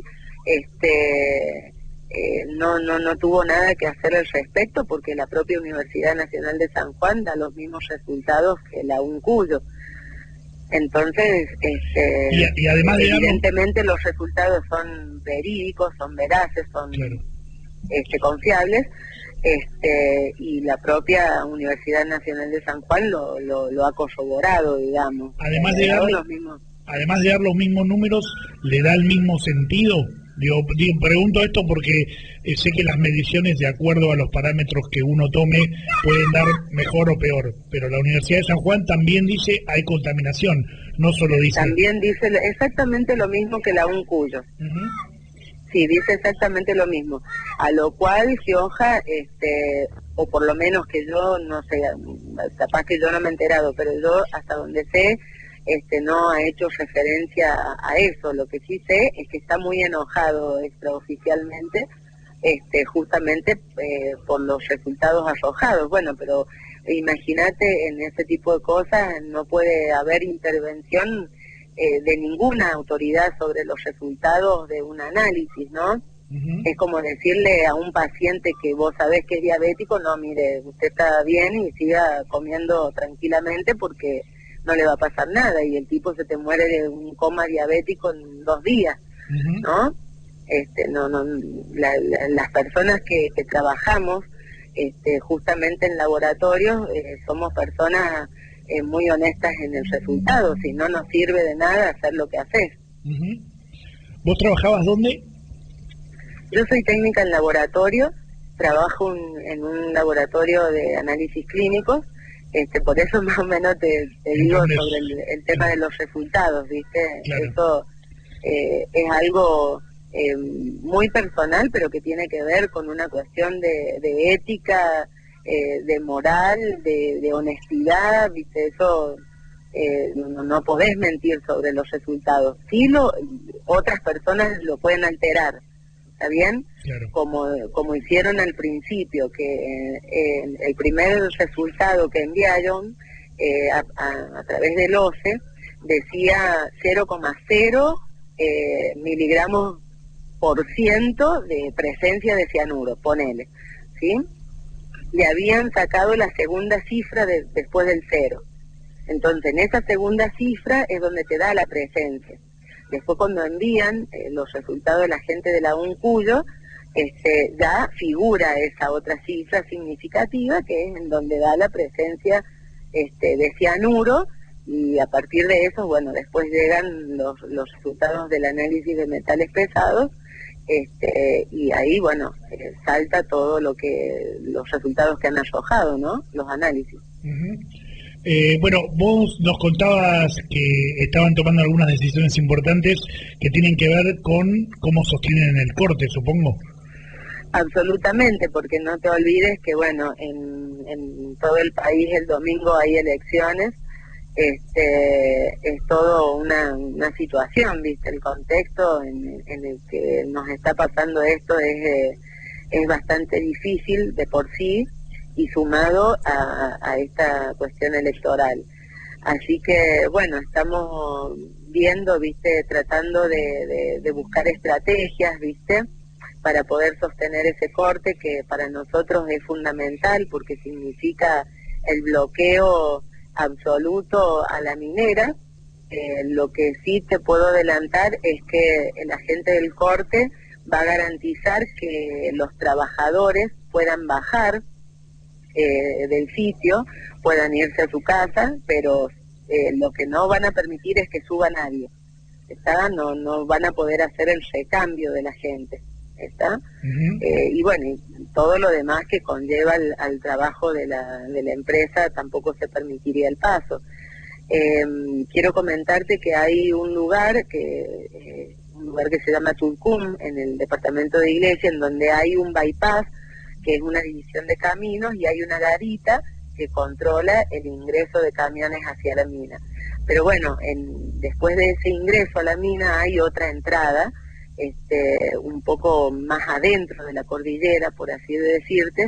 no tuvo nada que hacer al respecto porque la propia Universidad Nacional de San Juan da los mismos resultados que la UNCUYO. Entonces, y además, evidentemente los resultados son verídicos, son veraces, son confiables, y la propia Universidad Nacional de San Juan lo ha corroborado, digamos. Además de dar los mismos números, ¿le da el mismo sentido? Pregunto esto porque sé que las mediciones de acuerdo a los parámetros que uno tome pueden dar mejor o peor, pero la Universidad de San Juan también dice hay contaminación, no solo dice... También dice exactamente lo mismo que la UNCUYO. Sí, dice exactamente lo mismo, a lo cual Gioja, o por lo menos que yo, no sé, capaz que yo no me he enterado, pero yo hasta donde sé, no ha hecho referencia a eso. Lo que sí sé es que está muy enojado extraoficialmente, justamente por los resultados arrojados. Bueno, pero imagínate, en ese tipo de cosas no puede haber intervención de ninguna autoridad sobre los resultados de un análisis, ¿no? Es como decirle a un paciente que vos sabés que es diabético, no, mire, usted está bien y siga comiendo tranquilamente porque no le va a pasar nada, y el tipo se te muere de un coma diabético en 2 días, ¿no? Las personas que trabajamos justamente en laboratorios somos personas muy honestas en el resultado, si no nos sirve de nada hacer lo que haces. ¿Vos trabajabas dónde? Yo soy técnica en laboratorio, trabajo en un laboratorio de análisis clínicos. Por eso más o menos te digo sobre el tema de los resultados, ¿viste? Claro. Eso es algo muy personal, pero que tiene que ver con una cuestión de ética de moral, de honestidad, ¿viste? Eso no podés mentir sobre los resultados. Sí, otras personas lo pueden alterar, ¿está bien? Claro. Como hicieron al principio, que el primer resultado que enviaron a través del OCE decía 0,0 miligramos por ciento de presencia de cianuro, ponele, ¿sí? Le habían sacado la segunda cifra después del 0. Entonces, en esa segunda cifra es donde te da la presencia. Después, cuando envían los resultados de la gente de la UNCUYO, ya figura esa otra cifra significativa, que es en donde da la presencia de cianuro, y a partir de eso, bueno, después llegan los resultados del análisis de metales pesados, y ahí, bueno, salta todo los resultados que han arrojado, ¿no? Los análisis. Bueno, vos nos contabas que estaban tomando algunas decisiones importantes que tienen que ver con cómo sostienen el corte, supongo. Absolutamente, porque no te olvides que, bueno, en todo el país el domingo hay elecciones. Es todo una situación, ¿viste? El contexto en el que nos está pasando esto es bastante difícil de por sí, y sumado a esta cuestión electoral. Así que, bueno, estamos viendo, ¿viste? Tratando de buscar estrategias, ¿viste? Para poder sostener ese corte, que para nosotros es fundamental, porque significa el bloqueo absoluto a la minera. Lo que sí te puedo adelantar es que el agente del corte va a garantizar que los trabajadores puedan bajar del sitio, puedan irse a su casa, pero lo que no van a permitir es que suba nadie, ¿está? No van a poder hacer el recambio de la gente, ¿está? Y bueno, y todo lo demás que conlleva al trabajo de la empresa tampoco se permitiría el paso. Quiero comentarte que hay un lugar que se llama Tulcum, en el departamento de Iglesia, en donde hay un bypass, que es una división de caminos, y hay una garita que controla el ingreso de camiones hacia la mina. Pero bueno, después de ese ingreso a la mina hay otra entrada, un poco más adentro de la cordillera, por así decirte,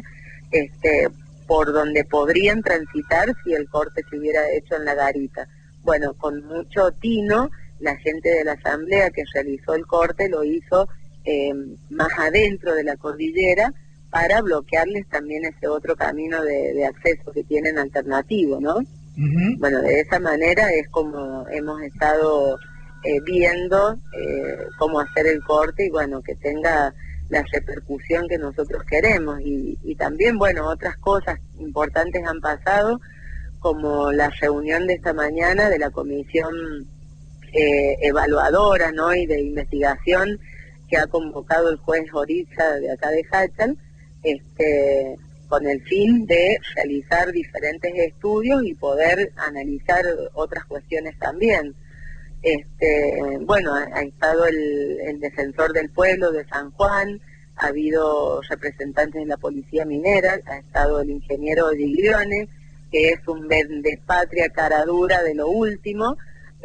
por donde podrían transitar si el corte se hubiera hecho en la garita. Bueno, con mucho tino, la gente de la asamblea que realizó el corte lo hizo más adentro de la cordillera, para bloquearles también ese otro camino de acceso que tienen alternativo, ¿no? Bueno, de esa manera es como hemos estado viendo cómo hacer el corte, y bueno, que tenga la repercusión que nosotros queremos. Y también, bueno, otras cosas importantes han pasado, como la reunión de esta mañana de la comisión evaluadora, ¿no? Y de investigación que ha convocado el juez Oriza de acá de Hachal, con el fin de realizar diferentes estudios y poder analizar otras cuestiones también. Bueno, ha estado el defensor del pueblo de San Juan, ha habido representantes de la policía minera, ha estado el ingeniero Giglione, que es un vendespatria cara dura de lo último,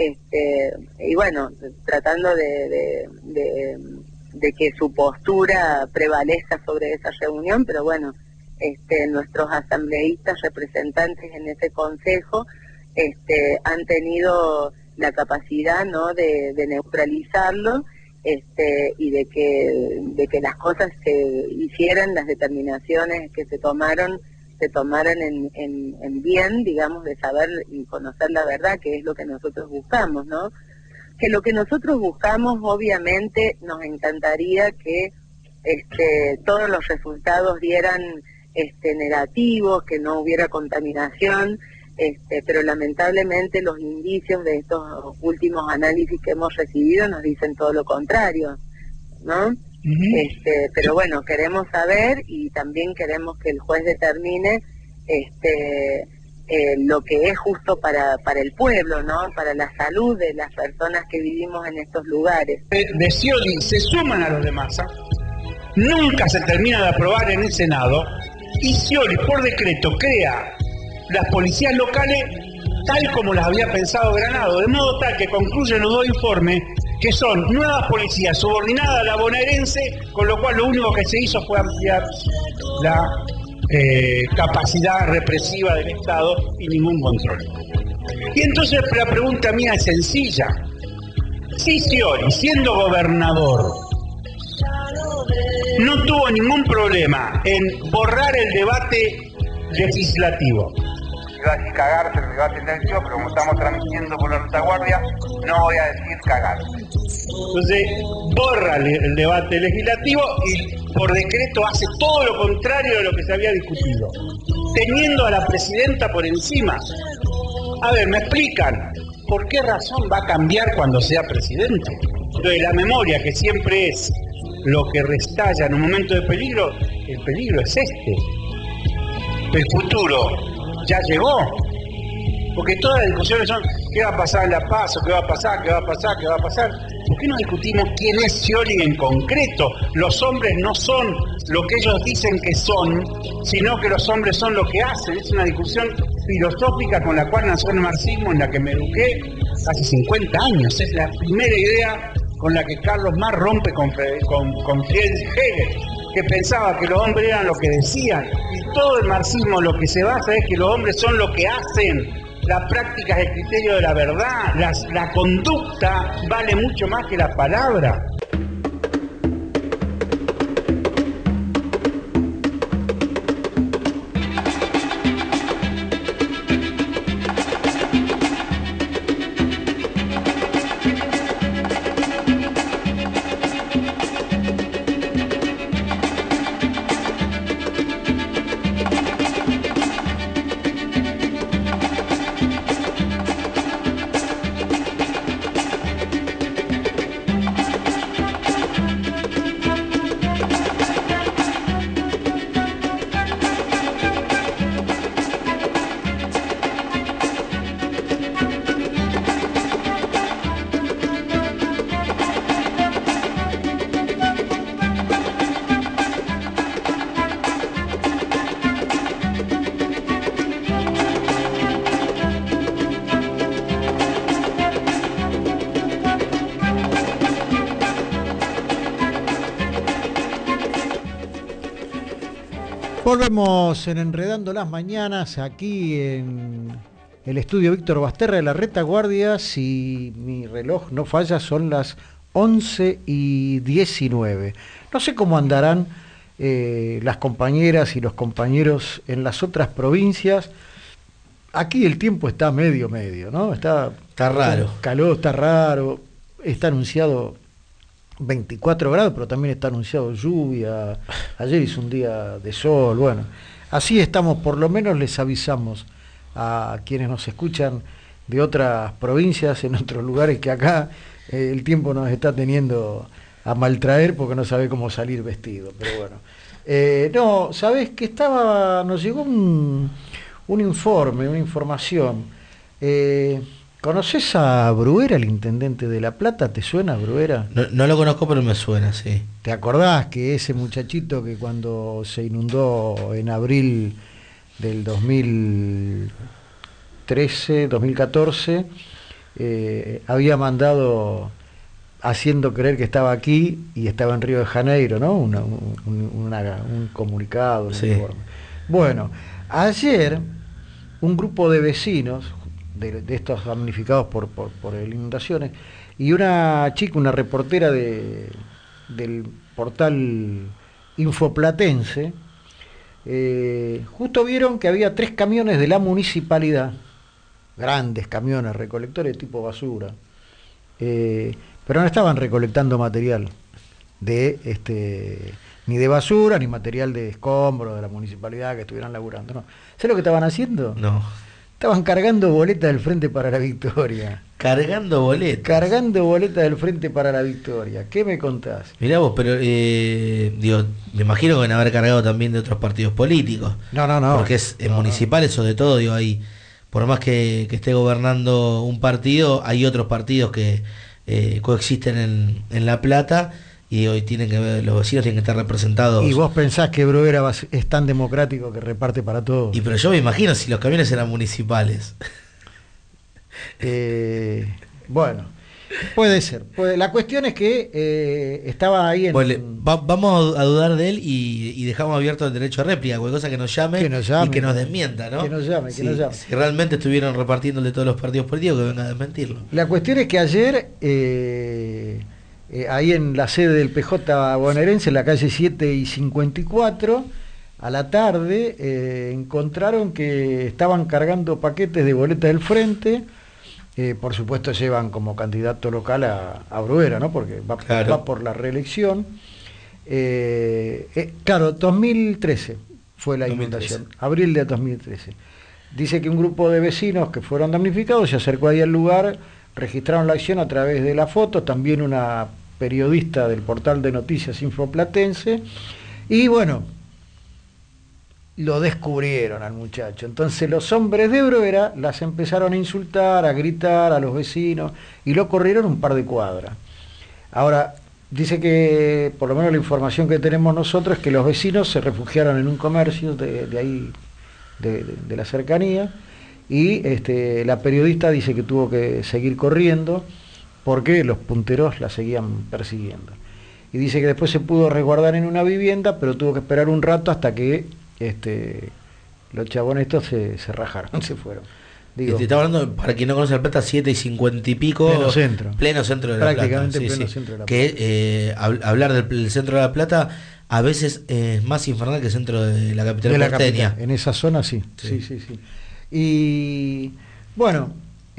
y bueno, tratando de que su postura prevalezca sobre esa reunión, pero bueno, nuestros asambleístas representantes en ese consejo han tenido la capacidad, ¿no? de neutralizarlo, y de que las cosas se hicieran, las determinaciones que se tomaran en bien, digamos, de saber y conocer la verdad, que es lo que nosotros buscamos, ¿no? Que lo que nosotros buscamos, obviamente, nos encantaría que todos los resultados dieran negativos, que no hubiera contaminación, pero lamentablemente los indicios de estos últimos análisis que hemos recibido nos dicen todo lo contrario, ¿no? Pero bueno, queremos saber, y también queremos que el juez determine lo que es justo para el pueblo, ¿no? Para la salud de las personas que vivimos en estos lugares. De Scioli se suman a los de Massa, nunca se termina de aprobar en el Senado, y Scioli por decreto crea las policías locales tal como las había pensado Granado, de modo tal que concluyen los dos informes que son nuevas policías subordinadas a la bonaerense, con lo cual lo único que se hizo fue ampliar la capacidad represiva del Estado y ningún control. Y entonces la pregunta mía es sencilla. Si Scioli, siendo gobernador, no tuvo ningún problema en borrar el debate legislativo, iba a decir cagarse el debate televisivo, pero como estamos transmitiendo por la retaguardia, no voy a decir cagarse. Entonces, borra el debate legislativo y por decreto hace todo lo contrario de lo que se había discutido, teniendo a la presidenta por encima. A ver, me explican, ¿por qué razón va a cambiar cuando sea presidente? Entonces, la memoria, que siempre es lo que restalla en un momento de peligro, el peligro es este. El futuro ya llegó, porque todas las discusiones son ¿qué va a pasar en La Paz? ¿Qué va a pasar? ¿Qué va a pasar? ¿Qué va a pasar? ¿Por qué no discutimos quién es Scioli en concreto? Los hombres no son lo que ellos dicen que son, sino que los hombres son lo que hacen. Es una discusión filosófica con la cual nació el marxismo, en la que me eduqué hace 50 años. Es la primera idea con la que Carlos Marx rompe con Friedrich Hegel, que pensaba que los hombres eran lo que decían. Y todo el marxismo lo que se basa es que los hombres son lo que hacen. La práctica es el criterio de la verdad. La conducta vale mucho más que la palabra. Volvemos en Enredando las Mañanas, aquí en el estudio Víctor Basterra de la Retaguardia. Si mi reloj no falla, son las 11:19. No sé cómo andarán las compañeras y los compañeros en las otras provincias. Aquí el tiempo está medio, ¿no? Está raro. Calor, está raro. Está anunciado 24 grados, pero también está anunciado lluvia. Ayer hizo un día de sol. Bueno, así estamos, por lo menos les avisamos a quienes nos escuchan de otras provincias, en otros lugares, que acá el tiempo nos está teniendo a maltraer porque no sabe cómo salir vestido. Pero bueno, no, ¿sabés que nos llegó un informe, una información? ¿Conoces a Bruera, el intendente de La Plata? ¿Te suena Bruera? No lo conozco, pero me suena, sí. ¿Te acordás que ese muchachito que cuando se inundó en abril del 2014, había mandado, haciendo creer que estaba aquí y estaba en Río de Janeiro, ¿no? Un comunicado, un informe. Bueno, ayer un grupo de vecinos de estos damnificados por inundaciones, y una chica, una reportera del portal Infoplatense, justo vieron que había 3 camiones de la municipalidad, grandes camiones, recolectores tipo basura, pero no estaban recolectando material ni de basura, ni material de escombros de la municipalidad que estuvieran laburando, no. ¿Sabes lo que estaban haciendo? No. Estaban cargando boletas del Frente para la Victoria. ¿Cargando boletas? Cargando boletas del Frente para la Victoria. ¿Qué me contás? Mirá vos, pero me imagino que van a haber cargado también de otros partidos políticos. No. Porque es municipal, eso de todo, ahí, por más que esté gobernando un partido, hay otros partidos que coexisten en La Plata, y hoy los vecinos tienen que estar representados. ¿Y vos pensás que Bruguera es tan democrático que reparte para todos? Pero yo me imagino si los camiones eran municipales. Bueno, puede ser. La cuestión es que estaba ahí en... vamos a dudar de él y dejamos abierto el derecho a réplica, cualquier cosa que nos llame y que nos desmienta, ¿no? Que nos llame. Si realmente estuvieron repartiendo de todos los partidos políticos, que venga a desmentirlo. La cuestión es que ayer, ahí en la sede del PJ bonaerense, en la calle 7 y 54, a la tarde, encontraron que estaban cargando paquetes de boletas del Frente. Por supuesto llevan como candidato local a Bruguera, ¿no? Porque va por la reelección. Claro, 2013 fue la inundación, abril de 2013. Dice que un grupo de vecinos que fueron damnificados se acercó ahí al lugar, registraron la acción a través de la foto, también una periodista del portal de noticias Infoplatense, y bueno, lo descubrieron al muchacho. Entonces los hombres de Bruguera las empezaron a insultar, a gritar a los vecinos y lo corrieron un par de cuadras. Ahora, dice que, por lo menos la información que tenemos nosotros, es que los vecinos se refugiaron en un comercio de ahí, de la cercanía, y la periodista dice que tuvo que seguir corriendo porque los punteros la seguían persiguiendo. Y dice que después se pudo resguardar en una vivienda, pero tuvo que esperar un rato hasta que los chabones estos se rajaron, se fueron. Está hablando, para quien no conoce La Plata, 7 y 50 y pico. Pleno centro de La Plata. Prácticamente pleno centro de La Plata. Que hablar del centro de La Plata a veces es más infernal que el centro de la capital porteña. En esa zona sí. Y bueno,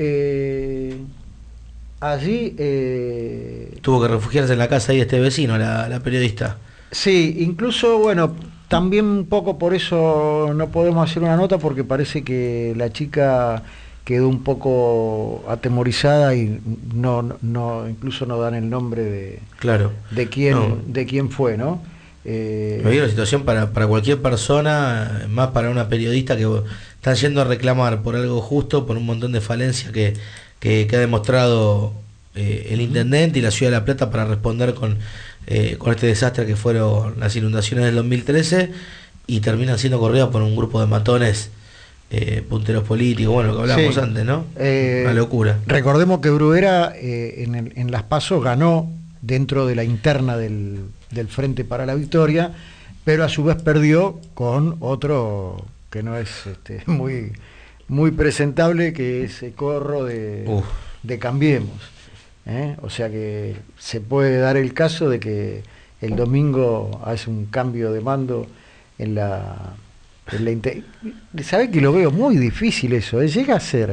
allí... tuvo que refugiarse en la casa ahí vecino, la periodista. Sí, incluso, bueno... También un poco por eso no podemos hacer una nota, porque parece que la chica quedó un poco atemorizada y incluso no dan el nombre de quién fue, ¿no? Me dio una situación para cualquier persona, más para una periodista que está yendo a reclamar por algo justo, por un montón de falencias que ha demostrado el intendente y la ciudad de La Plata para responder con este desastre que fueron las inundaciones del 2013, y terminan siendo corridas por un grupo de matones punteros políticos, bueno, lo que hablábamos antes, ¿no? Una locura. Recordemos que Bruguera en las PASO ganó dentro de la interna del Frente para la Victoria, pero a su vez perdió con otro que no es muy, muy presentable, que es el Corro de Cambiemos. O sea que se puede dar el caso de que el domingo hace un cambio de mando en la ¿sabe que lo veo muy difícil eso? Llega a ser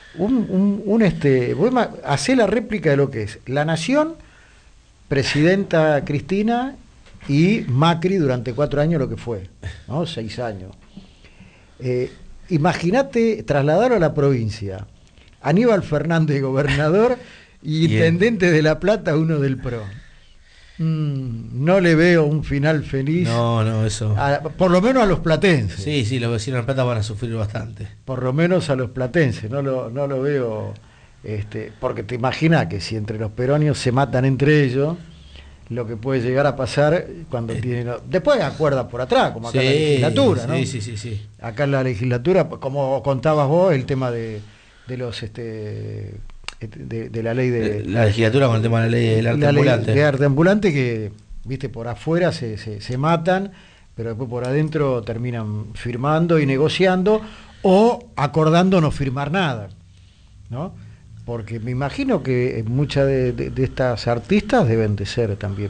hacer la réplica de lo que es La Nación, presidenta Cristina y Macri durante 4 años, lo que fue, ¿no? 6 años. Imagínate trasladarlo a la provincia, Aníbal Fernández gobernador y intendente de La Plata, uno del PRO. No le veo un final feliz. No, eso. Por lo menos a los platenses. Sí, los vecinos de La Plata van a sufrir bastante. Por lo menos a los platenses. No lo veo. Porque te imaginas que si entre los peronios se matan entre ellos, lo que puede llegar a pasar cuando tienen... Después acuerdan por atrás, como acá en la legislatura, ¿no? Sí. Acá en la legislatura, como contabas vos, el tema de los... De la ley de... La legislatura con el tema de la ley del arte ambulante. De arte ambulante que, viste, por afuera se matan, pero después por adentro terminan firmando y negociando o acordando no firmar nada, ¿no? Porque me imagino que muchas de estas artistas deben de ser también...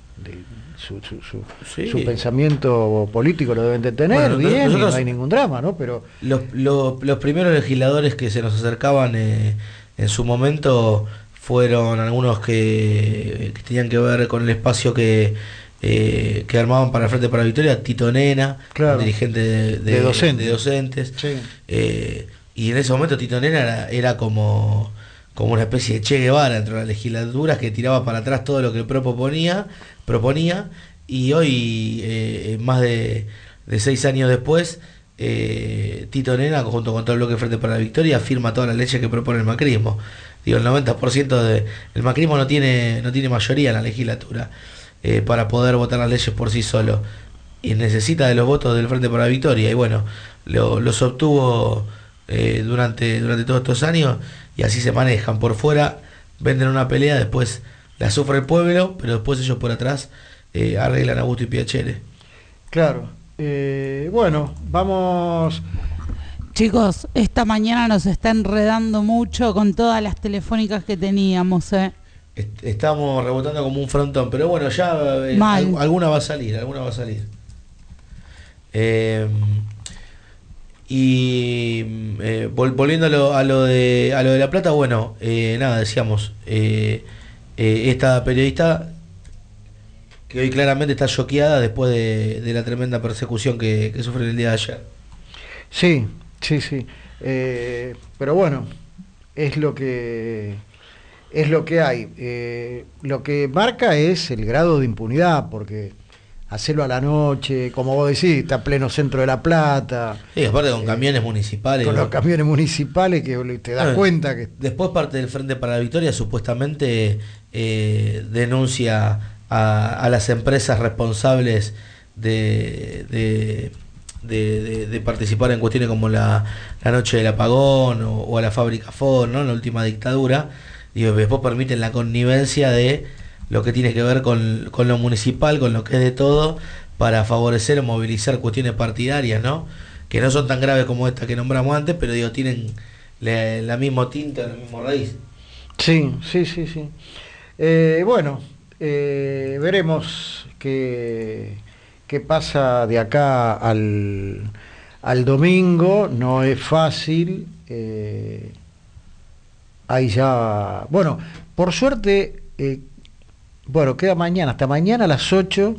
Su pensamiento político lo deben de tener, bien, no hay ningún drama, ¿no? Pero los primeros legisladores que se nos acercaban en su momento fueron algunos que tenían que ver con el espacio que armaban para el Frente para la Victoria. Tito Nena, dirigente de docentes. Sí. Y en ese momento Tito Nena era como una especie de Che Guevara dentro de las legislaturas, que tiraba para atrás todo lo que el PRO proponía, y hoy, más de 6 años después, Tito Nena, junto con todo el bloque Frente para la Victoria, firma todas las leyes que propone el macrismo. Digo, el 90% del macrismo no tiene mayoría en la legislatura. para poder votar las leyes por sí solo. Y necesita de los votos del Frente para la Victoria. Y bueno, los obtuvo durante todos estos años, y así se manejan. Por fuera venden una pelea, después la sufre el pueblo, pero después ellos por atrás arreglan a gusto y piacere. Claro. Bueno, vamos... Chicos, esta mañana nos está enredando mucho con todas las telefónicas que teníamos, Estamos rebotando como un frontón, pero bueno, ya alguna va a salir. Volviendo a lo de La Plata, bueno, nada, decíamos, esta periodista que hoy claramente está choqueada después de la tremenda persecución que sufre el día de ayer. Sí. Pero bueno, es lo que hay. Lo que marca es el grado de impunidad, porque hacerlo a la noche, como vos decís, está a pleno centro de La Plata. Sí, aparte con camiones municipales. Con los camiones municipales que te das cuenta que... Después parte del Frente para la Victoria supuestamente denuncia a las empresas responsables de participar en cuestiones como la noche del apagón o a la fábrica Ford, ¿no? En la última dictadura. Digo, después permiten la connivencia de lo que tiene que ver con lo municipal, con lo que es de todo, para favorecer o movilizar cuestiones partidarias, ¿no? Que no son tan graves como esta que nombramos antes, pero digo, tienen la misma tinta, la misma raíz. Sí. Bueno, veremos qué pasa de acá al domingo. No es fácil. Ahí ya... Bueno, por suerte, queda mañana. Hasta mañana a las 8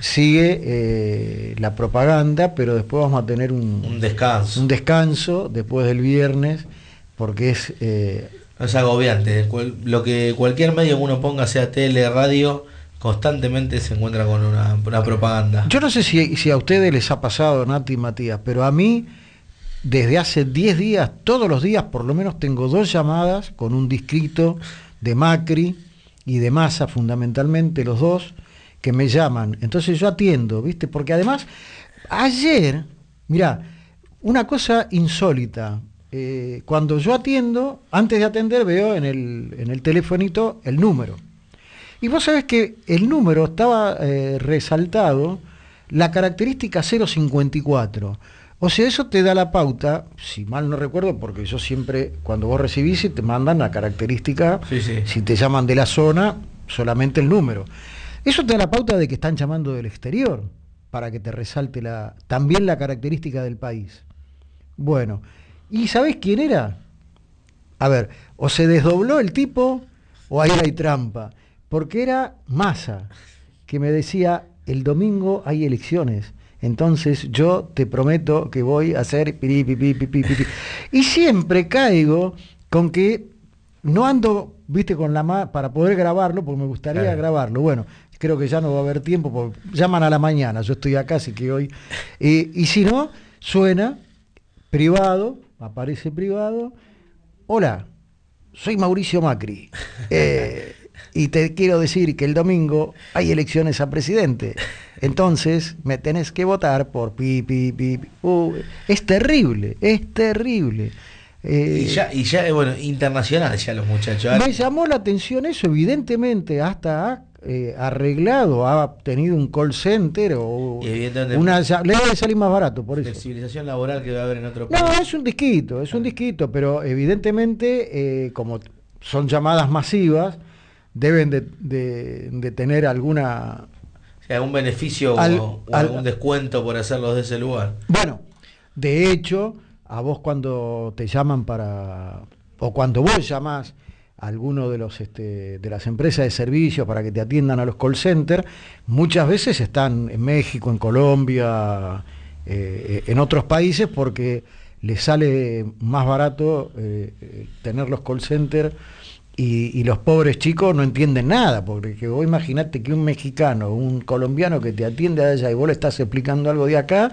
sigue la propaganda, pero después vamos a tener un descanso después del viernes, porque es... es agobiante. Lo que cualquier medio que uno ponga, sea tele, radio, constantemente se encuentra con una propaganda. Yo no sé si a ustedes les ha pasado, Nati y Matías, pero a mí, desde hace 10 días, todos los días por lo menos tengo 2 llamadas con un distrito de Macri y de Massa, fundamentalmente los dos, que me llaman. Entonces yo atiendo, ¿viste? Porque además, ayer, mirá, una cosa insólita, cuando yo atiendo, antes de atender veo en el telefonito el número. Y vos sabés que el número estaba resaltado, la característica 054. O sea, eso te da la pauta, si mal no recuerdo, porque yo siempre, cuando vos recibís, te mandan la característica, si te llaman de la zona, solamente el número. Eso te da la pauta de que están llamando del exterior, para que te resalte también la característica del país. Bueno, ¿y sabés quién era? A ver, o se desdobló el tipo, o ahí hay trampa. Porque era Massa, que me decía, el domingo hay elecciones, entonces yo te prometo que voy a hacer y siempre caigo con que no ando, viste, con la mano para poder grabarlo, porque me gustaría grabarlo. Bueno, creo que ya no va a haber tiempo, porque llaman a la mañana, yo estoy acá, así que hoy... y si no, suena privado, aparece privado, hola, soy Mauricio Macri, y te quiero decir que el domingo hay elecciones a presidente. Entonces me tenés que votar por es terrible, es terrible. Y ya, bueno, internacional ya los muchachos. Me llamó la atención eso, evidentemente, hasta ha arreglado, ha tenido un call center o le debe salir más barato por eso. Flexibilización laboral que va a haber en otro país. No, es un disquito, pero evidentemente, como son llamadas masivas, deben de tener alguna... O sea, algún beneficio o algún descuento por hacerlos de ese lugar. Bueno, de hecho, a vos cuando te llaman o cuando vos llamás a alguno de las empresas de servicios para que te atiendan a los call centers, muchas veces están en México, en Colombia, en otros países, porque les sale más barato tener los call centers. Y los pobres chicos no entienden nada, porque vos imaginate que un mexicano, un colombiano que te atiende allá y vos le estás explicando algo de acá,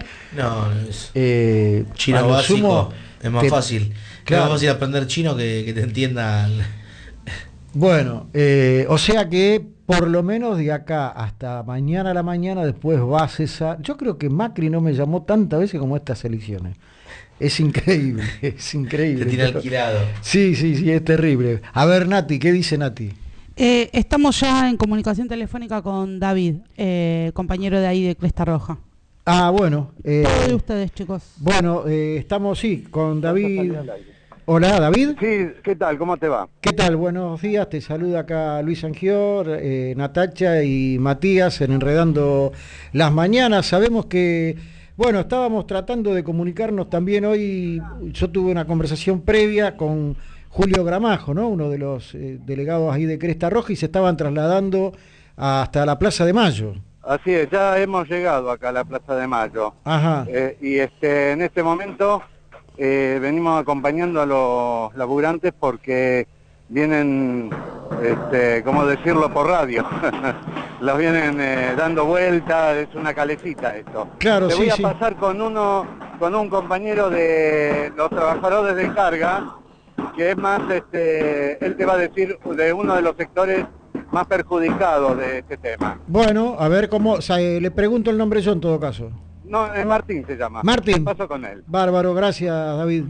chino básico, es más fácil. Claro. Es más fácil aprender chino que te entiendan Bueno, o sea que por lo menos de acá hasta mañana a la mañana después va a cesar. Yo creo que Macri no me llamó tantas veces como estas elecciones. Es increíble, es increíble. Te tiene alquilado. Sí, es terrible. A ver, Nati, ¿qué dice Nati? Estamos ya en comunicación telefónica con David, compañero de ahí de Cresta Roja. Ah, bueno. ¿Todo de ustedes, chicos? Bueno, estamos, con David. Hola, David. Sí, ¿qué tal? ¿Cómo te va? ¿Qué tal? Buenos días, te saluda acá Luis Angior, Natacha y Matías en Enredando las Mañanas. Sabemos que, estábamos tratando de comunicarnos también hoy. Yo tuve una conversación previa con Julio Gramajo, ¿no? Uno de los delegados ahí de Cresta Roja, y se estaban trasladando hasta la Plaza de Mayo. Así es, ya hemos llegado acá a la Plaza de Mayo. Ajá. Y en este momento venimos acompañando a los laburantes porque vienen, ¿cómo decirlo? Por radio. Los vienen dando vueltas, es una calecita esto. Claro, Te voy a pasar con un compañero de los trabajadores de carga, que es más, él te va a decir de uno de los sectores más perjudicados de este tema. Bueno, a ver cómo, le pregunto el nombre yo en todo caso. No, Martín se llama. Martín. Paso con él. Bárbaro, gracias, David.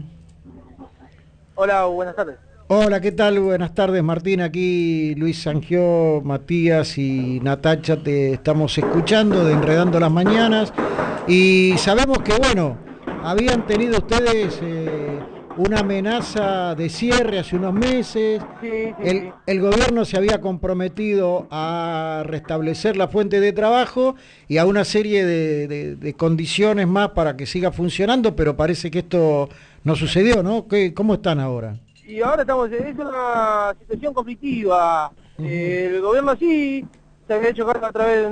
Hola, buenas tardes. Hola, ¿qué tal? Buenas tardes, Martín. Aquí Luis Sangió, Matías y Natacha te estamos escuchando de Enredando las Mañanas. Y sabemos que, habían tenido ustedes una amenaza de cierre hace unos meses. Sí. El gobierno se había comprometido a restablecer la fuente de trabajo y a una serie de condiciones más para que siga funcionando, pero parece que esto no sucedió, ¿no? ¿Cómo están ahora? Y ahora es una situación conflictiva. El gobierno sí se había hecho cargo a través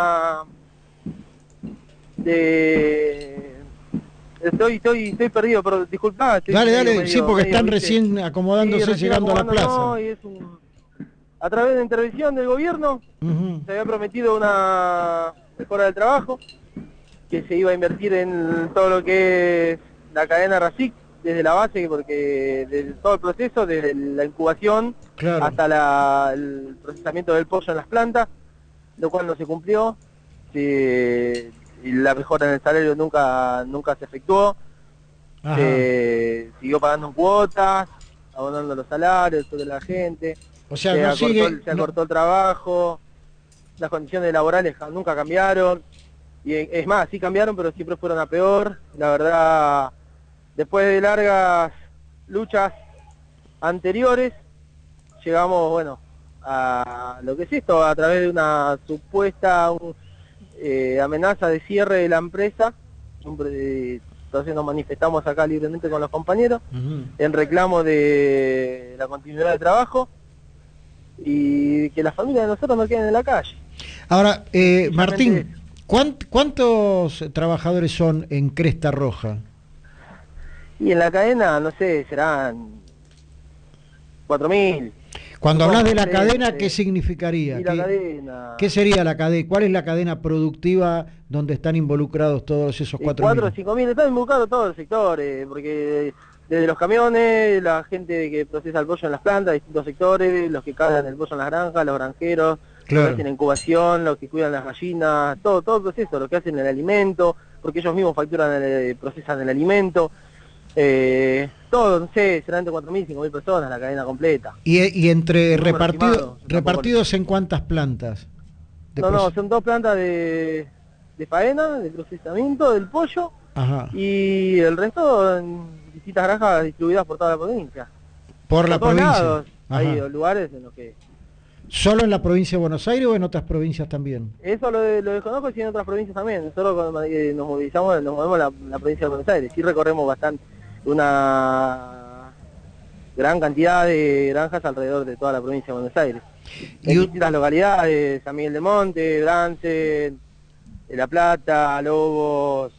de Estoy perdido, pero disculpá. Dale, sí, porque están recién acomodándose, llegando a la plaza. No, y a través de intervención del gobierno, se había prometido una mejora del trabajo, que se iba a invertir en todo lo que es la cadena RACIC, desde la base, porque desde todo el proceso, desde la incubación hasta el procesamiento del pollo en las plantas, lo cual no se cumplió. Y la mejora en el salario nunca se efectuó. Siguió pagando en cuotas, abonando los salarios de la gente. O sea, se acortó el trabajo, las condiciones laborales nunca cambiaron. Y es más, sí cambiaron, pero siempre fueron a peor. La verdad, después de largas luchas anteriores, llegamos, a lo que es esto, a través de una supuesta amenaza de cierre de la empresa. Entonces nos manifestamos acá libremente con los compañeros en reclamo de la continuidad de trabajo y que las familias de nosotros no queden en la calle. Ahora, Martín, ¿cuántos trabajadores son en Cresta Roja? Y en la cadena, no sé, serán 4.000. Cuando hablas de la cadena, ¿qué significaría? ¿Qué sería la cadena? ¿Cuál es la cadena productiva donde están involucrados todos esos 4.000? 4 o 5.000, están involucrados todos los sectores, porque desde los camiones, la gente que procesa el pollo en las plantas, distintos sectores, los que cargan el pollo en las granjas, los granjeros, los que hacen incubación, los que cuidan las gallinas, todo el proceso, lo que hacen el alimento, porque ellos mismos procesan el alimento. Todo, no sé, serán entre 4.000 y 5.000 personas la cadena completa. ¿Y entre repartidos en cuántas plantas? Son 2 plantas de faena, de procesamiento del pollo. Y el resto en distintas granjas distribuidas por toda la provincia. Por la provincia. Lados, hay lugares en los que... ¿Solo en la provincia de Buenos Aires o en otras provincias también? Eso lo desconozco, y en otras provincias también. Nosotros cuando nos movilizamos, nos movemos la provincia de Buenos Aires. Sí recorremos bastante, una gran cantidad de granjas alrededor de toda la provincia de Buenos Aires. En distintas localidades, San Miguel de Monte, Bransen, La Plata, Lobos,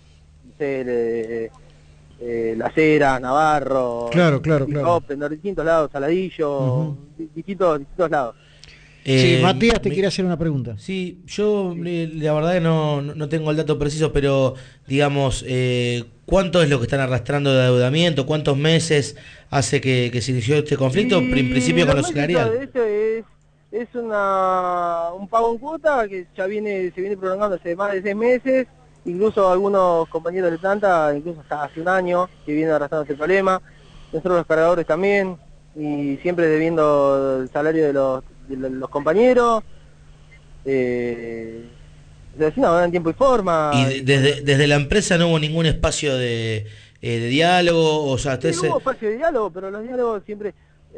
Las Heras, Navarro, en distintos lados, Saladillo, distintos lados. Matías te quiere hacer una pregunta. Sí, yo la verdad que no tengo el dato preciso, pero digamos, ¿cuánto es lo que están arrastrando de adeudamiento? ¿Cuántos meses hace que se inició este conflicto? En principio con lo salarial. es un pago en cuota que ya se viene prolongando hace más de 6 meses, incluso algunos compañeros de planta, incluso hasta hace un año, que vienen arrastrando este problema. Nosotros los cargadores también, y siempre debiendo el salario de los compañeros. En tiempo y forma. ¿Y desde la empresa no hubo ningún espacio de diálogo? O sea, sí, hubo espacio de diálogo, pero los diálogos siempre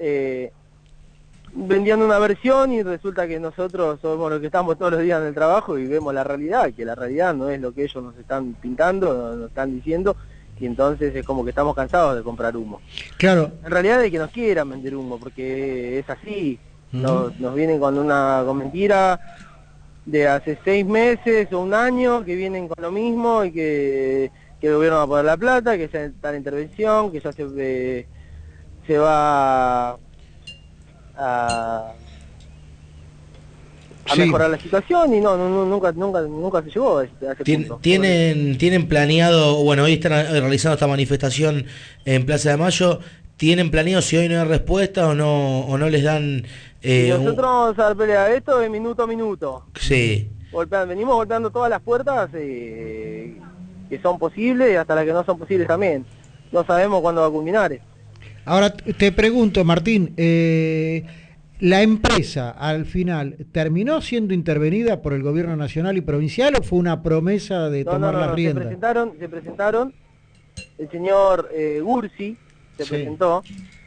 vendían una versión y resulta que nosotros somos los que estamos todos los días en el trabajo y vemos la realidad, que la realidad no es lo que ellos nos están pintando, nos están diciendo, y entonces es como que estamos cansados de comprar humo. Claro. En realidad de que nos quieran vender humo, porque es así, nos vienen con mentira de hace 6 meses o un año, que vienen con lo mismo y que el gobierno va a poner la plata, que ya está en intervención, que ya se va a mejorar la situación, y nunca se llegó a ese punto. ¿Tienen planeado, bueno, hoy están realizando esta manifestación en Plaza de Mayo, tienen planeado si hoy no hay respuesta o no les dan... y nosotros vamos a dar pelea a esto de minuto a minuto. Sí. Venimos golpeando todas las puertas que son posibles y hasta las que no son posibles también. No sabemos cuándo va a culminar. Ahora te pregunto, Martín, ¿la empresa al final terminó siendo intervenida por el gobierno nacional y provincial o fue una promesa de tomar las riendas? Se presentaron, el señor Gursi se presentó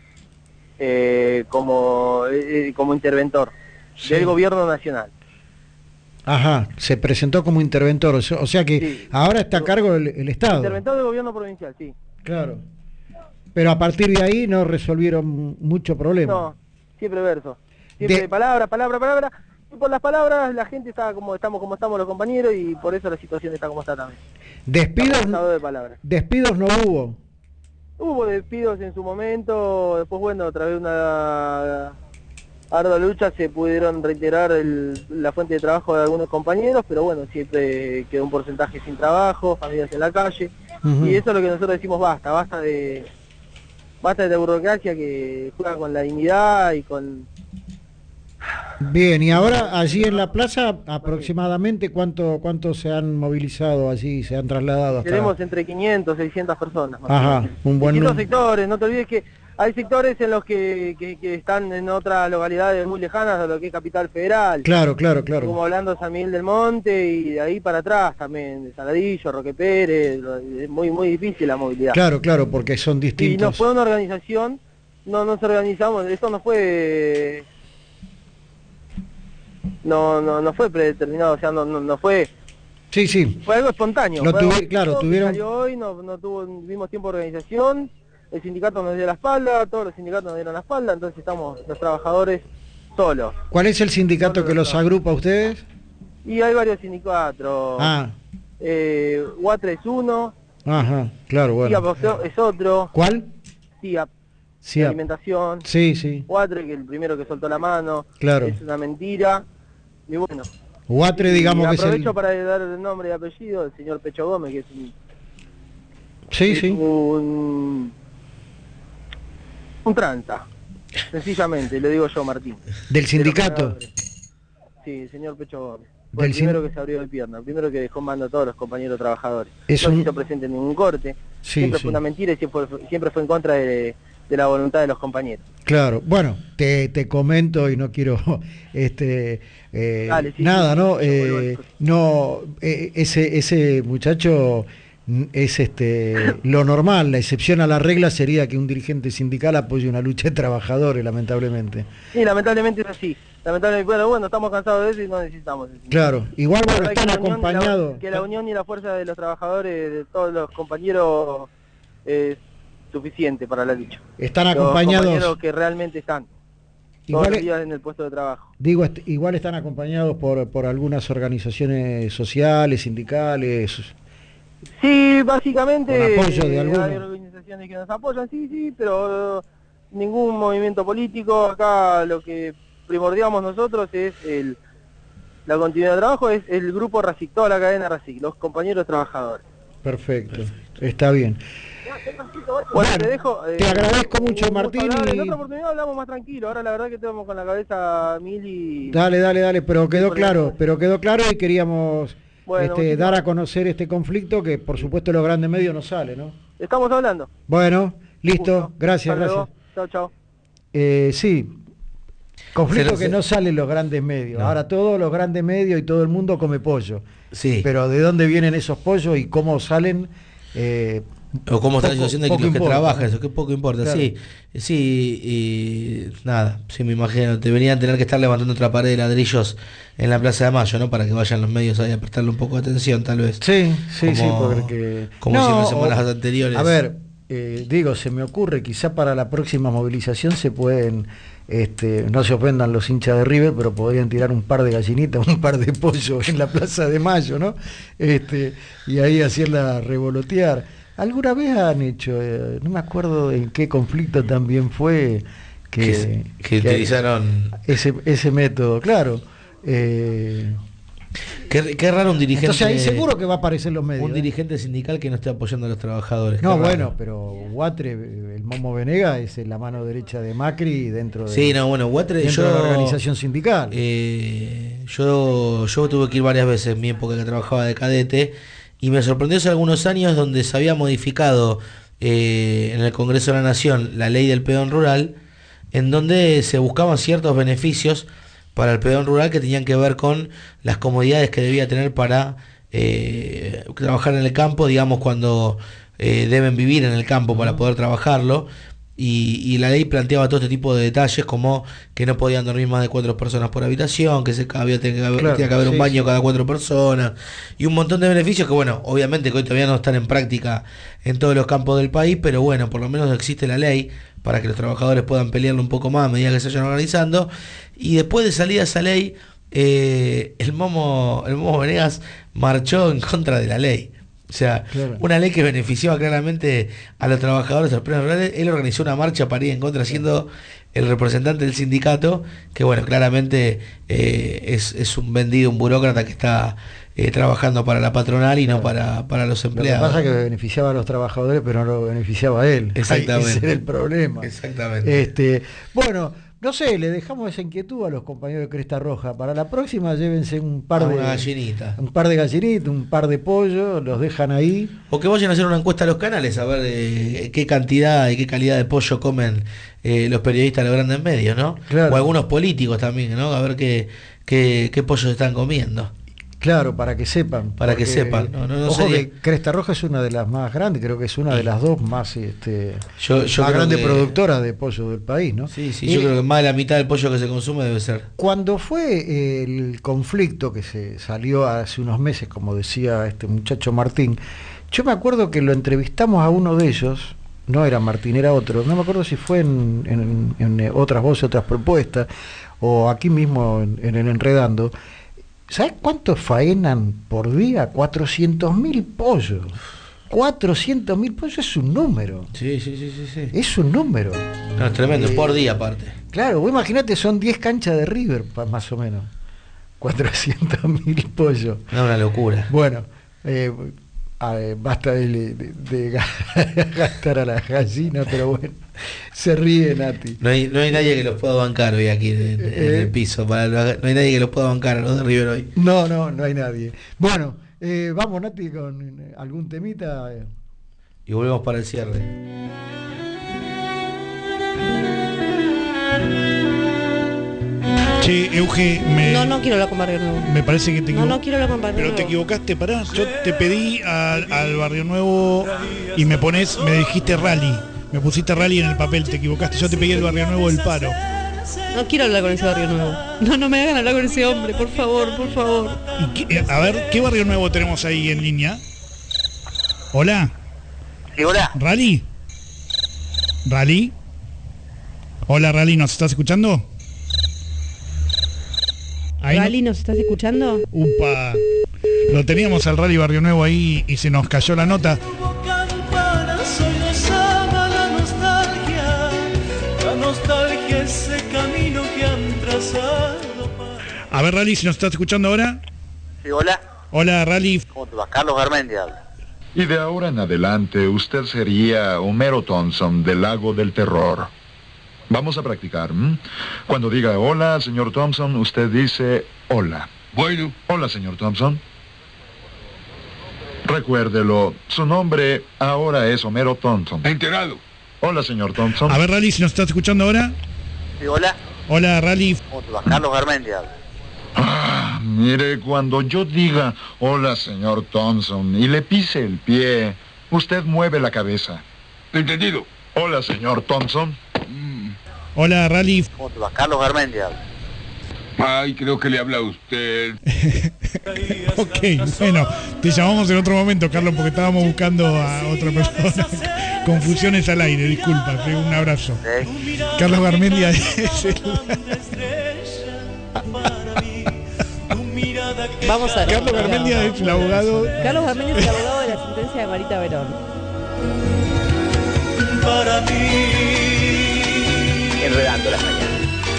como interventor del gobierno nacional. Ajá, se presentó como interventor, o sea que ahora está a cargo el Estado. Interventor del gobierno provincial, sí. Claro. Pero a partir de ahí no resolvieron mucho problema. No, siempre verso. Siempre palabra. Y por las palabras la gente está como estamos los compañeros, y por eso la situación está como está también. Despidos no hubo. Hubo despidos en su momento, después bueno, a través de una ardua lucha se pudieron reiterar la fuente de trabajo de algunos compañeros, pero bueno, siempre quedó un porcentaje sin trabajo, familias en la calle, y eso es lo que nosotros decimos, basta de burocracia que juega con la dignidad y con... Bien, y ahora allí en la plaza aproximadamente ¿cuánto se han movilizado allí, se han trasladado? Tenemos entre 500 y 600 personas. Ajá, un buen número. Sectores, no te olvides que hay sectores en los que están en otras localidades muy lejanas de lo que es Capital Federal. Claro. Como hablando de San Miguel del Monte y de ahí para atrás también, de Saladillo, Roque Pérez, es muy difícil la movilidad. Claro, porque son distintos. Y no fue una organización, no nos organizamos, esto no fue... No fue predeterminado, o sea, no fue... Sí. Fue algo espontáneo. Tuvieron... Salió hoy, no tuvimos tiempo de organización, el sindicato nos dio la espalda, todos los sindicatos nos dieron la espalda, entonces estamos los trabajadores solos. ¿Cuál es el sindicato que los agrupa a ustedes? Y hay varios sindicatos. UATRE es uno. Ajá, claro, bueno. CIAP es otro. ¿Cuál? CIAP. Alimentación. Sí. UATRE, que el primero que soltó la mano. Claro. Es una mentira. Y bueno. UATRE, digamos que es el... Aprovecho para dar el nombre y apellido del señor Pecho Gómez, que es un tranza, sencillamente, le digo yo, Martín. ¿Del sindicato? Sí, el señor Pecho Gómez. Fue el primero que se abrió de pierna, el primero que dejó mando a todos los compañeros trabajadores. No se hizo presente en ningún corte, siempre fue una mentira y siempre fue en contra de la voluntad de los compañeros. Claro, bueno, te comento y no quiero ese muchacho es lo normal, la excepción a la regla sería que un dirigente sindical apoye una lucha de trabajadores, lamentablemente. Sí, lamentablemente es así. Bueno, estamos cansados de eso y no necesitamos eso. Claro, igual están acompañados. Que la unión y la fuerza de los trabajadores, de todos los compañeros, es suficiente para la lucha. Están acompañados. Los compañeros que realmente están todos los días en el puesto de trabajo. Digo, igual están acompañados por algunas organizaciones sociales, sindicales. Sí, básicamente con apoyo de algunos. Hay organizaciones que nos apoyan, sí, pero ningún movimiento político. Acá lo que primordiamos nosotros es la continuidad de trabajo, es el grupo RACIC, toda la cadena RACIC, los compañeros trabajadores. Perfecto. Está bien. Bueno, te dejo. Te agradezco mucho, Martín. En otra oportunidad hablamos más tranquilo. Ahora la verdad que estamos con la cabeza mil y... Dale, pero quedó claro y queríamos dar a conocer este conflicto que por supuesto los grandes medios no sale, ¿no? Estamos hablando. Bueno, listo, gracias. Chao. Sí, conflicto que no sale en los grandes medios. No. Ahora todos los grandes medios y todo el mundo come pollo. Sí. Pero ¿de dónde vienen esos pollos y cómo salen? O cómo está la situación de los que trabajan, eso que poco importa. Claro. Sí, y nada, sí me imagino, deberían tener que estar levantando otra pared de ladrillos en la Plaza de Mayo, ¿no? Para que vayan los medios ahí a prestarle un poco de atención, tal vez. Sí, porque... Como hicieron las semanas anteriores. A ver, se me ocurre, quizá para la próxima movilización se pueden... no se ofendan los hinchas de River, pero podrían tirar un par de gallinitas, un par de pollos en la Plaza de Mayo, ¿no? Y ahí hacerla revolotear. ¿Alguna vez han hecho, no me acuerdo en qué conflicto también fue, que utilizaron ese método, claro? Qué raro un dirigente. Entonces ahí seguro que va a aparecer los medios. Un dirigente sindical que no esté apoyando a los trabajadores. No, bueno, pero Guatre, el Momo Venega, es la mano derecha de Macri dentro de, Guatre, de la organización sindical. Yo tuve que ir varias veces en mi época que trabajaba de cadete y me sorprendió hace algunos años donde se había modificado en el Congreso de la Nación la ley del peón rural, en donde se buscaban ciertos beneficios para el peón rural que tenían que ver con las comodidades que debía tener para trabajar en el campo, digamos, cuando deben vivir en el campo para poder trabajarlo. Y la ley planteaba todo este tipo de detalles, como que no podían dormir más de 4 personas por habitación, que tenía que haber un baño cada 4 personas, y un montón de beneficios que, bueno, obviamente que hoy todavía no están en práctica en todos los campos del país, pero bueno, por lo menos existe la ley para que los trabajadores puedan pelearlo un poco más a medida que se vayan organizando. Y después de salida esa ley, el Momo Venegas marchó en contra de la ley. O sea, una ley que beneficiaba claramente a los trabajadores de los peones rurales. Él organizó una marcha para ir en contra, siendo el representante del sindicato, que bueno, claramente es un vendido, un burócrata que está trabajando para la patronal y no para los empleados. Lo que pasa es que beneficiaba a los trabajadores, pero no lo beneficiaba a él. Exactamente. Ese era el problema. Exactamente. Bueno, no sé, le dejamos esa inquietud a los compañeros de Cresta Roja. Para la próxima llévense un par de gallinitas, un par de pollos, los dejan ahí. O que vayan a hacer una encuesta a los canales a ver qué cantidad y qué calidad de pollo comen los periodistas de los grandes medios, ¿no? Claro. O algunos políticos también, ¿no? A ver qué pollos están comiendo. Claro, para que sepan. Ojo que Cresta Roja es una de las más grandes, creo que es una de las dos más más grandes productoras de pollo del país, ¿no? Sí, yo creo que más de la mitad del pollo que se consume debe ser. Cuando fue el conflicto que se salió hace unos meses, como decía este muchacho Martín, yo me acuerdo que lo entrevistamos a uno de ellos, no era Martín, era otro, no me acuerdo si fue en otras voces, otras propuestas, o aquí mismo en el Enredando. ¿Sabes cuánto faenan por día? 400.000 pollos. 400.000 pollos es un número. Sí. Es un número. No, es tremendo, por día aparte. Claro, vos imaginate, son 10 canchas de River, más o menos. 400.000 pollos. No, una locura. Bueno, basta de gastar a la gallina, pero bueno, se ríe Nati. No hay nadie que los pueda bancar hoy aquí en el piso. No hay nadie que los pueda bancar a los de River hoy. No hay nadie. Bueno, vamos Nati con algún temita. Y volvemos para el cierre. Che, Euge, no quiero hablar con Barrio Nuevo. Me parece que no quiero hablar con Barrio Nuevo. Pero te equivocaste, pará. Yo te pedí al Barrio Nuevo y me dijiste Rally. Me pusiste Rally en el papel, te equivocaste. Yo te pedí el Barrio Nuevo del Paro. No quiero hablar con ese Barrio Nuevo. No me hagan hablar con ese hombre, por favor. A ver, ¿qué Barrio Nuevo tenemos ahí en línea? Hola. Sí, hola. ¿Rally? Hola, Rally, ¿nos estás escuchando? ¿Rally nos estás escuchando? Upa, lo teníamos al Rally Barrio Nuevo ahí y se nos cayó la nota. La nostalgia, ese camino que han trazado. A ver, Rally, si nos estás escuchando ahora. Sí, hola. Hola, Rally. ¿Cómo te va? Carlos Garmendia habla. Y de ahora en adelante usted sería Homero Thompson del Lago del Terror. Vamos a practicar. Cuando diga hola, señor Thompson, usted dice hola. Bueno. Hola, señor Thompson. Recuérdelo, su nombre ahora es Homero Thompson. Enterado. Hola, señor Thompson. A ver, Rally, si nos estás escuchando ahora. Sí, hola. Hola, Rally. ¿Cómo te va? Carlos Garmendia. Mire, cuando yo diga hola, señor Thompson, y le pise el pie, usted mueve la cabeza. Entendido. Hola, señor Thompson. Hola, Rally. ¿Cómo te va? Carlos Garmendia. Ay, creo que le habla a usted. Ok, bueno, te llamamos en otro momento, Carlos, porque estábamos buscando a otra persona. Confusiones al aire, disculpa, un abrazo. Carlos Garmendia es el... Vamos a ver. Carlos Garmendia es el abogado. Carlos Garmendia es el abogado de la sentencia de Marita Verón. Para mí. Enredando las mañanas.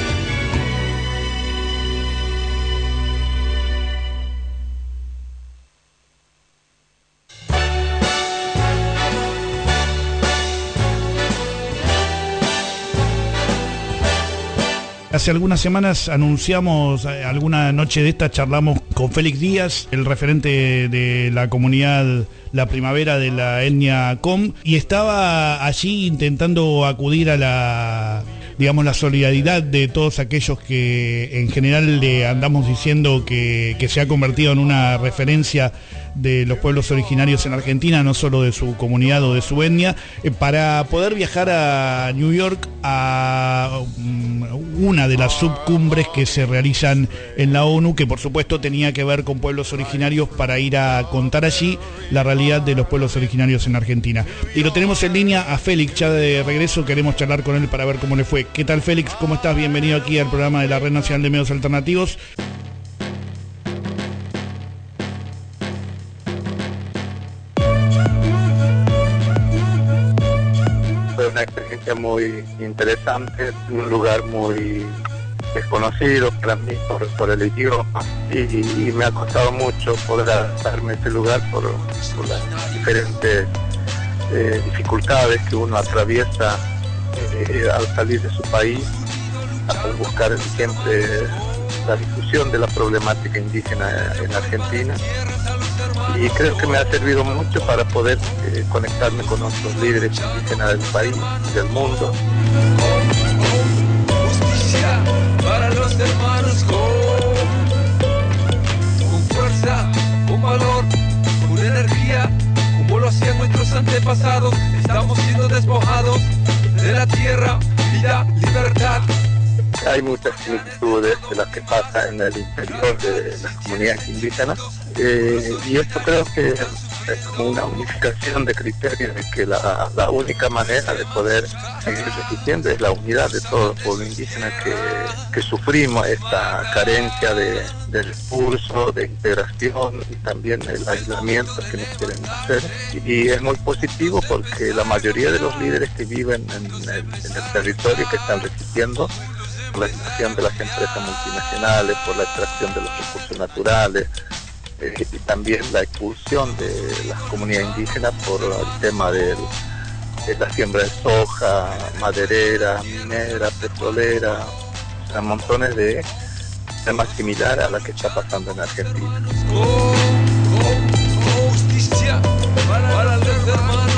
Hace algunas semanas anunciamos, alguna noche de esta charlamos con Félix Díaz, el referente de la comunidad La Primavera de la etnia Com, y estaba allí intentando acudir a la solidaridad de todos aquellos que en general le andamos diciendo que se ha convertido en una referencia de los pueblos originarios en Argentina, no solo de su comunidad o de su etnia, para poder viajar a New York a una de las subcumbres que se realizan en la ONU, que por supuesto tenía que ver con pueblos originarios, para ir a contar allí la realidad de los pueblos originarios en Argentina. Y lo tenemos en línea a Félix, ya de regreso, queremos charlar con él para ver cómo le fue. ¿Qué tal, Félix? ¿Cómo estás? Bienvenido aquí al programa de la Red Nacional de Medios Alternativos. Fue una experiencia muy interesante, un lugar muy desconocido para mí por el idioma, y me ha costado mucho poder adaptarme a ese lugar por las diferentes dificultades que uno atraviesa al salir de su país, al buscar siempre la discusión de la problemática indígena en Argentina. Y creo que me ha servido mucho para poder conectarme con otros líderes indígenas del país y del mundo. Justicia para los hermanos con fuerza, con valor, con energía, como lo hacían nuestros antepasados. Estamos siendo despojados de la tierra, vida, libertad. Hay muchas similitudes de las que pasa en el interior de las comunidades indígenas, y esto creo que es como una unificación de criterios, de que la única manera de poder seguir resistiendo es la unidad de todos los pueblos indígenas que sufrimos esta carencia de recursos, de integración y también el aislamiento que nos quieren hacer. Y es muy positivo porque la mayoría de los líderes que viven en el territorio, que están resistiendo por la extracción de las empresas multinacionales, por la extracción de los recursos naturales, y también la expulsión de las comunidades indígenas por el tema de la siembra de soja, maderera, minera, petrolera, o sea, montones de temas similares a la que está pasando en Argentina. Justicia para los hermanos.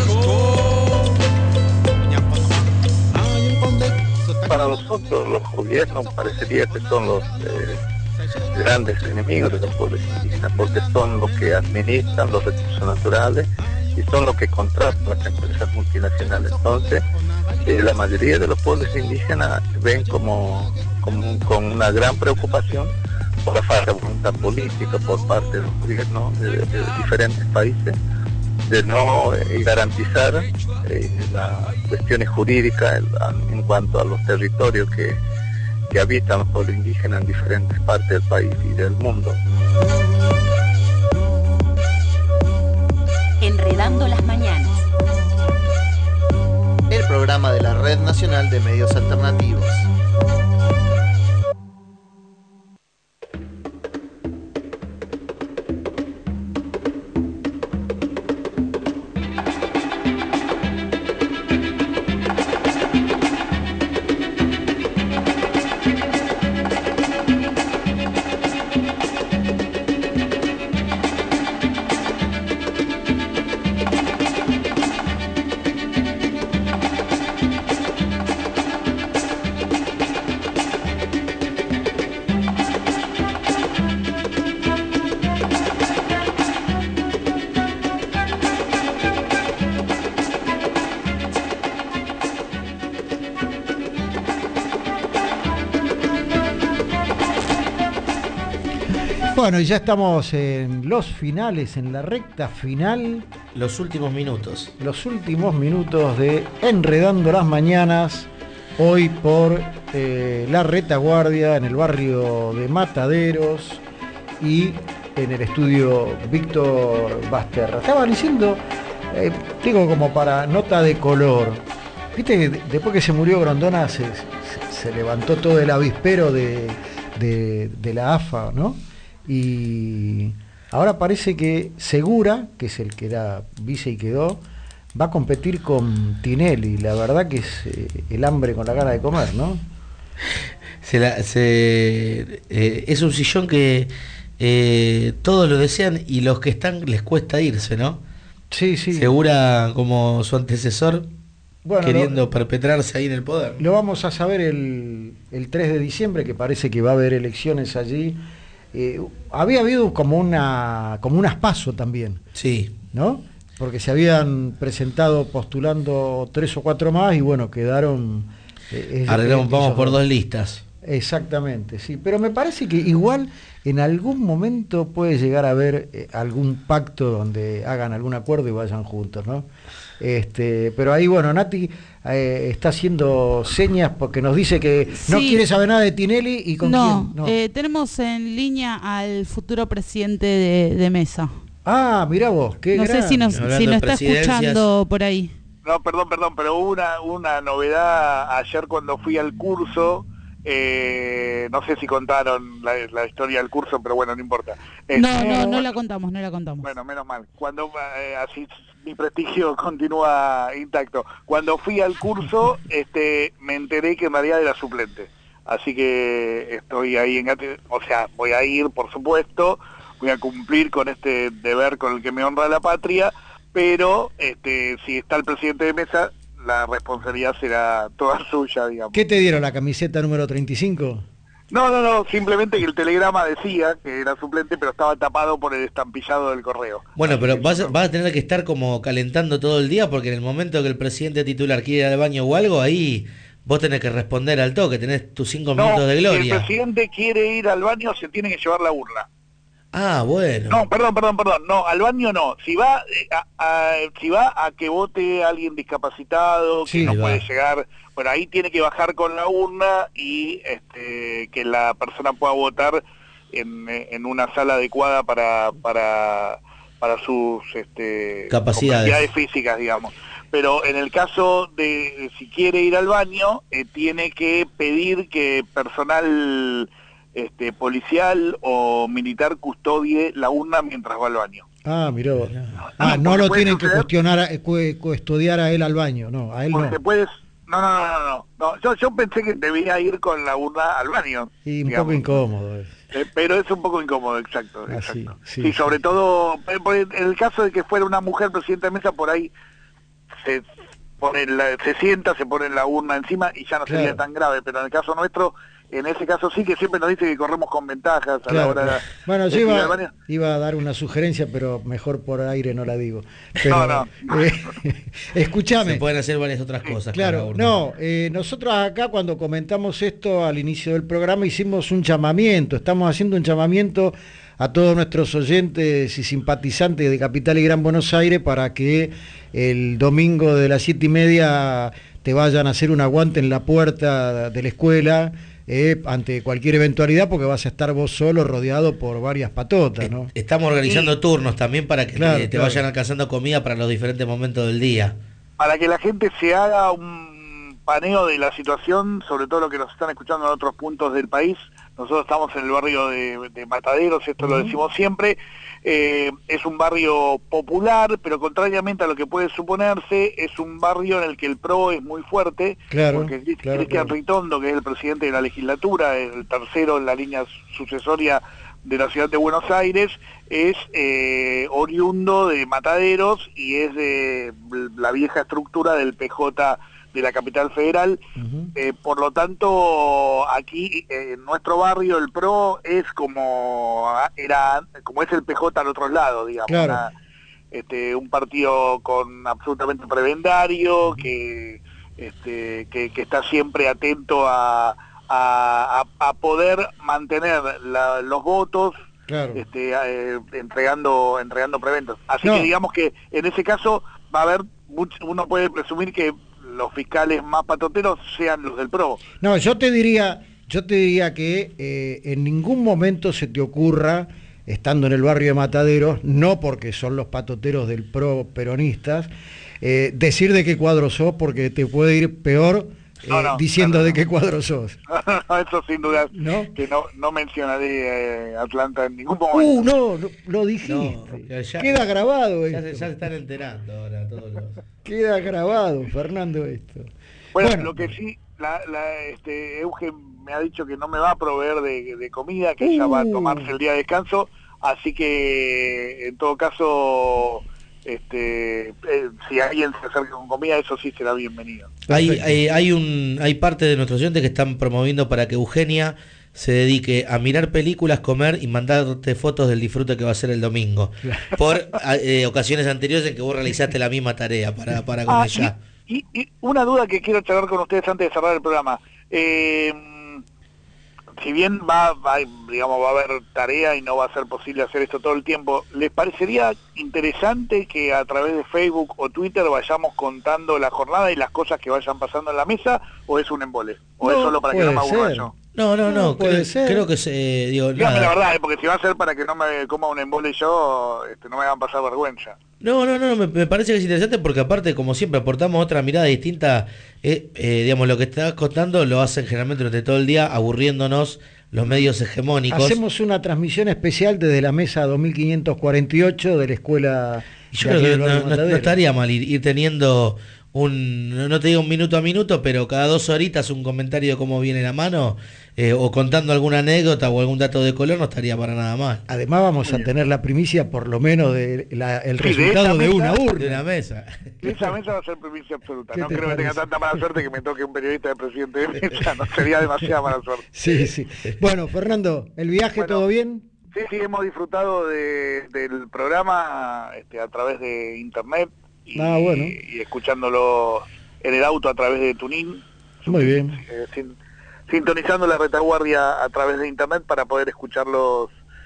Para nosotros los gobiernos parecería que son los grandes enemigos de los pueblos indígenas, porque son los que administran los recursos naturales y son los que contratan las empresas multinacionales. Entonces, la mayoría de los pueblos indígenas ven con una gran preocupación por la falta de voluntad política por parte de los gobiernos de diferentes países de no garantizar las cuestiones jurídicas en cuanto a los territorios que habitan los pueblos indígenas en diferentes partes del país y del mundo. Enredando las mañanas. El programa de la Red Nacional de Medios Alternativos. Bueno, y ya estamos en los finales, en la recta final. Los últimos minutos. Los últimos minutos de Enredando las Mañanas. Hoy por La Retaguardia, en el barrio de Mataderos. Y en el estudio Víctor Basterra. Estaba diciendo, digo como para nota de color. Viste que después que se murió Grondona se levantó todo el avispero de la AFA, ¿no? Y ahora parece que Segura, que es el que era vice y quedó, va a competir con Tinelli. La verdad que es el hambre con la gana de comer, ¿no? Es un sillón que todos lo desean y los que están les cuesta irse, ¿no? Sí, sí. Segura como su antecesor, bueno, queriendo perpetrarse ahí en el poder. Lo vamos a saber el 3 de diciembre, que parece que va a haber elecciones allí. Había habido como unas PASO también. Sí. ¿No? Porque se habían presentado postulando 3 o 4 más y bueno, quedaron... vamos por 2 listas. Exactamente, sí. Pero me parece que igual en algún momento puede llegar a haber algún pacto donde hagan algún acuerdo y vayan juntos, ¿no? Pero ahí, bueno, Nati está haciendo señas porque nos dice que no quiere saber nada de Tinelli y con quién. No, tenemos en línea al futuro presidente de Mesa. Ah, mirá vos, qué no sé si nos está escuchando por ahí. No, perdón, pero hubo una novedad ayer cuando fui al curso. No sé si contaron la historia del curso, pero bueno, no importa. No la contamos. Bueno, menos mal. Cuando así mi prestigio continúa intacto. Cuando fui al curso, me enteré que María era suplente. Así que estoy ahí voy a ir, por supuesto, voy a cumplir con este deber con el que me honra la patria, pero si está el presidente de Mesa, la responsabilidad será toda suya, digamos. ¿Qué te dieron, la camiseta número 35? No, simplemente que el telegrama decía que era suplente, pero estaba tapado por el estampillado del correo. Bueno, pero vas a tener que estar como calentando todo el día, porque en el momento que el presidente titular quiere ir al baño o algo, ahí vos tenés que responder al toque, tenés tus 5 minutos de gloria. Si el presidente quiere ir al baño, se tiene que llevar la urna. Ah, bueno. No, perdón, no, al baño no. Si va a que vote alguien discapacitado, que no puede llegar, bueno, ahí tiene que bajar con la urna y que la persona pueda votar en una sala adecuada para sus capacidades físicas, digamos. Pero en el caso de si quiere ir al baño, tiene que pedir que personal policial o militar custodie la urna mientras va al baño. Ah, mirá. No lo tienen que custodiar a él al baño, no, a él no. No. Yo pensé que debía ir con la urna al baño. Y un poco incómodo. Pero es un poco incómodo, exacto. Sí, sobre todo, en el caso de que fuera una mujer presidenta de Mesa, por ahí se sienta, se pone la urna encima y ya no sería tan grave, pero en el caso nuestro, en ese caso sí, que siempre nos dice que corremos con ventajas a la hora de... Bueno, yo iba a dar una sugerencia, pero mejor por aire no la digo. Pero, no. Escúchame. Se pueden hacer varias otras cosas. Claro, nosotros acá cuando comentamos esto al inicio del programa hicimos un llamamiento, estamos haciendo un llamamiento a todos nuestros oyentes y simpatizantes de Capital y Gran Buenos Aires para que el domingo de las 7:30 te vayan a hacer un aguante en la puerta de la escuela ante cualquier eventualidad, porque vas a estar vos solo rodeado por varias patotas, ¿no? Estamos organizando turnos también para que te vayan alcanzando comida para los diferentes momentos del día. Para que la gente se haga un paneo de la situación, sobre todo lo que nos están escuchando en otros puntos del país. Nosotros estamos en el barrio de Mataderos, esto lo decimos siempre. Es un barrio popular, pero contrariamente a lo que puede suponerse, es un barrio en el que el PRO es muy fuerte, porque Cristian Ritondo, que es el presidente de la legislatura, el tercero en la línea sucesoria de la ciudad de Buenos Aires, es oriundo de Mataderos y es de la vieja estructura del PJ de la capital federal. Por lo tanto, aquí en nuestro barrio el PRO es como es el PJ al otro lado, digamos, un partido con absolutamente prebendario, que está siempre atento a poder mantener los votos claro. entregando preventas. Así que digamos que en ese caso va a haber, uno puede presumir que los fiscales más patoteros sean los del PRO. No, yo te diría que en ningún momento se te ocurra, estando en el barrio de Mataderos, no porque son los patoteros del PRO peronistas, decir de qué cuadro sos, porque te puede ir peor diciendo de qué cuadro sos. No, eso sin duda, ¿no? Que no mencionaré Atlanta en ningún momento. No, lo dijiste. No, queda grabado esto. Ya se están enterando ahora todos los... Queda grabado, Fernando, esto. Bueno, lo que sí, Eugen me ha dicho que no me va a proveer de comida, que ella va a tomarse el día de descanso, así que en todo caso... si alguien se acerca con comida, eso sí será bienvenido. Hay parte de nuestros oyentes que están promoviendo para que Eugenia se dedique a mirar películas, comer y mandarte fotos del disfrute que va a ser el domingo, por ocasiones anteriores en que vos realizaste la misma tarea para con ella. Y una duda que quiero charlar con ustedes antes de cerrar el programa. Si bien va a haber tarea y no va a ser posible hacer esto todo el tiempo, ¿les parecería interesante que a través de Facebook o Twitter vayamos contando la jornada y las cosas que vayan pasando en la mesa, o es un embole? ¿O es solo para que no me aburra yo? No, creo que se... Dígame la verdad, porque si va a ser para que no me coma un embole yo, no me hagan pasar vergüenza. No, me parece que es interesante porque aparte, como siempre, aportamos otra mirada distinta. Lo que estás contando lo hacen generalmente durante todo el día, aburriéndonos los medios hegemónicos. Hacemos una transmisión especial desde la mesa 2548 de la escuela... Yo creo que no estaría mal ir teniendo no te digo un minuto a minuto, pero cada 2 horitas un comentario de cómo viene la mano, o contando alguna anécdota o algún dato de color, no estaría para nada mal. Además vamos a tener la primicia por lo menos del resultado de una urna. De una mesa. Esa mesa va a ser primicia absoluta. No creo que tenga tanta mala suerte que me toque un periodista de presidente de mesa, no sería demasiada mala suerte. Sí. Bueno, Fernando, ¿el viaje todo bien? Sí, hemos disfrutado del programa a través de internet y escuchándolo en el auto a través de TuneIn. Muy bien. Sintonizando la retaguardia a través de internet para poder escucharlos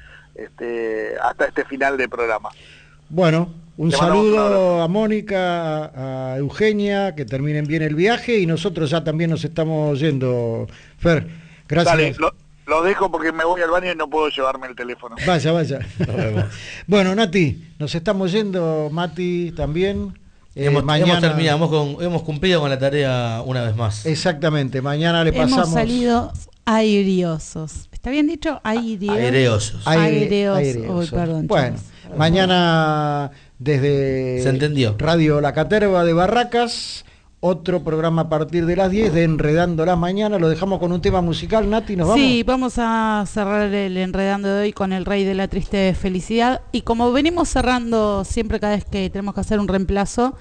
hasta este final del programa. Bueno, un saludo a Mónica, a Eugenia, que terminen bien el viaje, y nosotros ya también nos estamos yendo. Fer, gracias. Dale, lo dejo porque me voy al baño y no puedo llevarme el teléfono. Vaya. Nos vemos. Bueno, Nati, nos estamos yendo, Mati también. Mañana hemos cumplido con la tarea una vez más. Exactamente, mañana le pasamos... Hemos salido airiosos. ¿Está bien dicho? Aireosos. Uy, perdón. Bueno, mañana desde Se entendió. Radio La Caterva de Barracas, otro programa a partir de las 10 de Enredando las Mañanas. Lo dejamos con un tema musical, Nati, ¿nos vamos? Sí, vamos a cerrar el Enredando de hoy con El Rey de la Triste Felicidad. Y como venimos cerrando siempre cada vez que tenemos que hacer un reemplazo,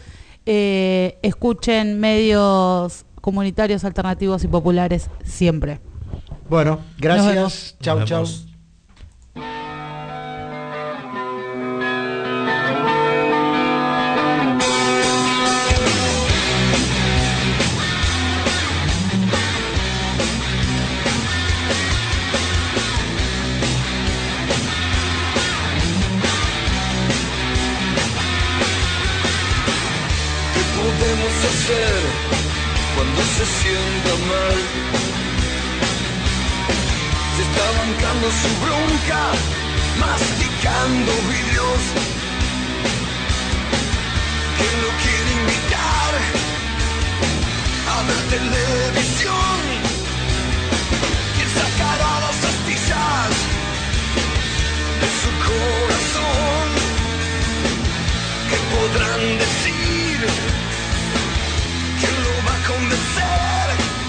escuchen medios comunitarios, alternativos y populares siempre. Bueno, gracias. Chau. Cuando se sienta mal, se está bancando su bronca, masticando vidrios. ¿Quién lo quiere invitar a ver televisión? ¿Quién sacará las astillas de su corazón? ¿Qué podrán decir? ¿Quién lo va a convencer?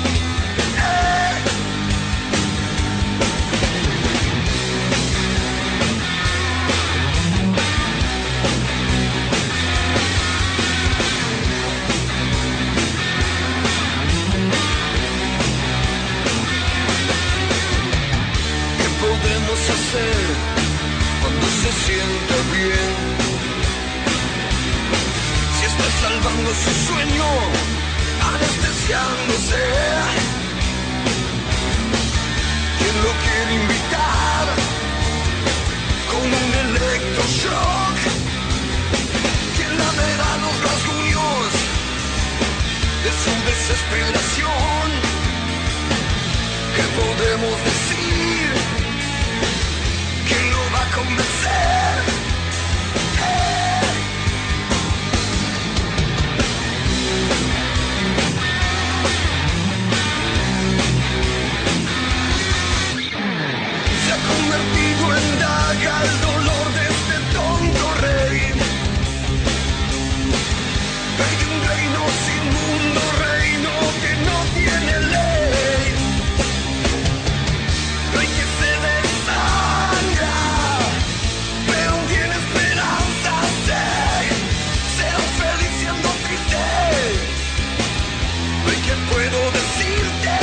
¿Qué podemos hacer cuando se sienta bien? Si está salvando su sueño, anestesiándose. ¿Quién lo quiere invitar desesperación. ¿Qué podemos decir? ¿Quién lo va a convencer? Se ha convertido en daga el dolor de este tonto rey. Rey de un reino sin mundo, reino que no tiene ley. Rey que se desangra, pero tiene esperanza. Sea feliz siendo triste. Rey, ¿qué puedo decirte?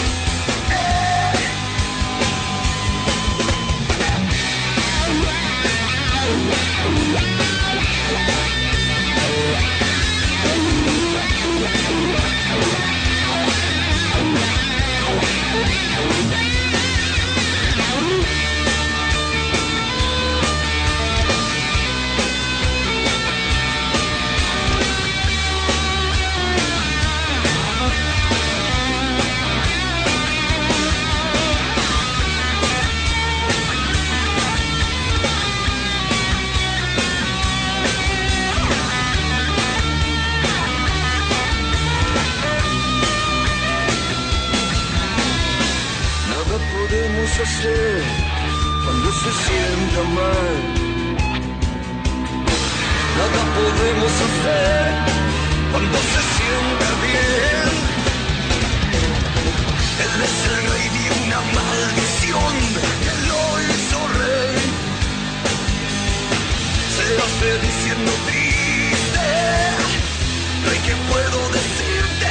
Hacer cuando se sienta mal. Nada podemos hacer cuando se sienta bien. Él es el rey de una maldición que lo hizo rey. Será feliz siendo triste. Rey, ¿qué puedo decirte?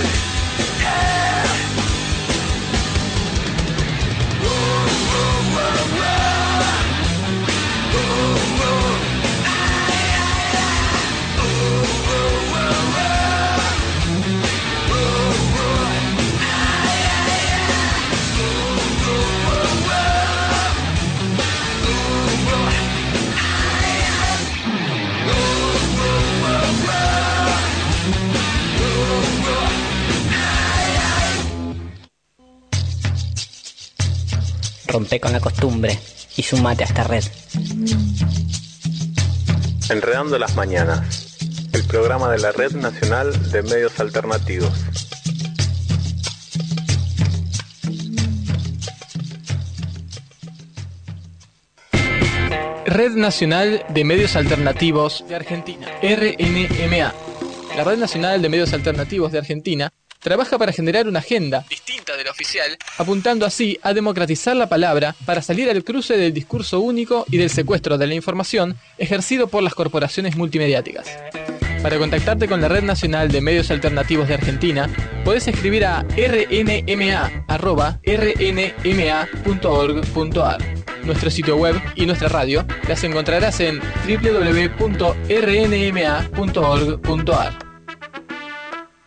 Rompe con la costumbre y sumate a esta red. Enredando las Mañanas, el programa de la Red Nacional de Medios Alternativos. Red Nacional de Medios Alternativos de Argentina, RNMA. La Red Nacional de Medios Alternativos de Argentina trabaja para generar una agenda distinta de la oficial, apuntando así a democratizar la palabra para salir al cruce del discurso único y del secuestro de la información ejercido por las corporaciones multimediáticas. Para contactarte con la Red Nacional de Medios Alternativos de Argentina, podés escribir a rnma@rnma.org.ar. Nuestro sitio web y nuestra radio las encontrarás en www.rnma.org.ar.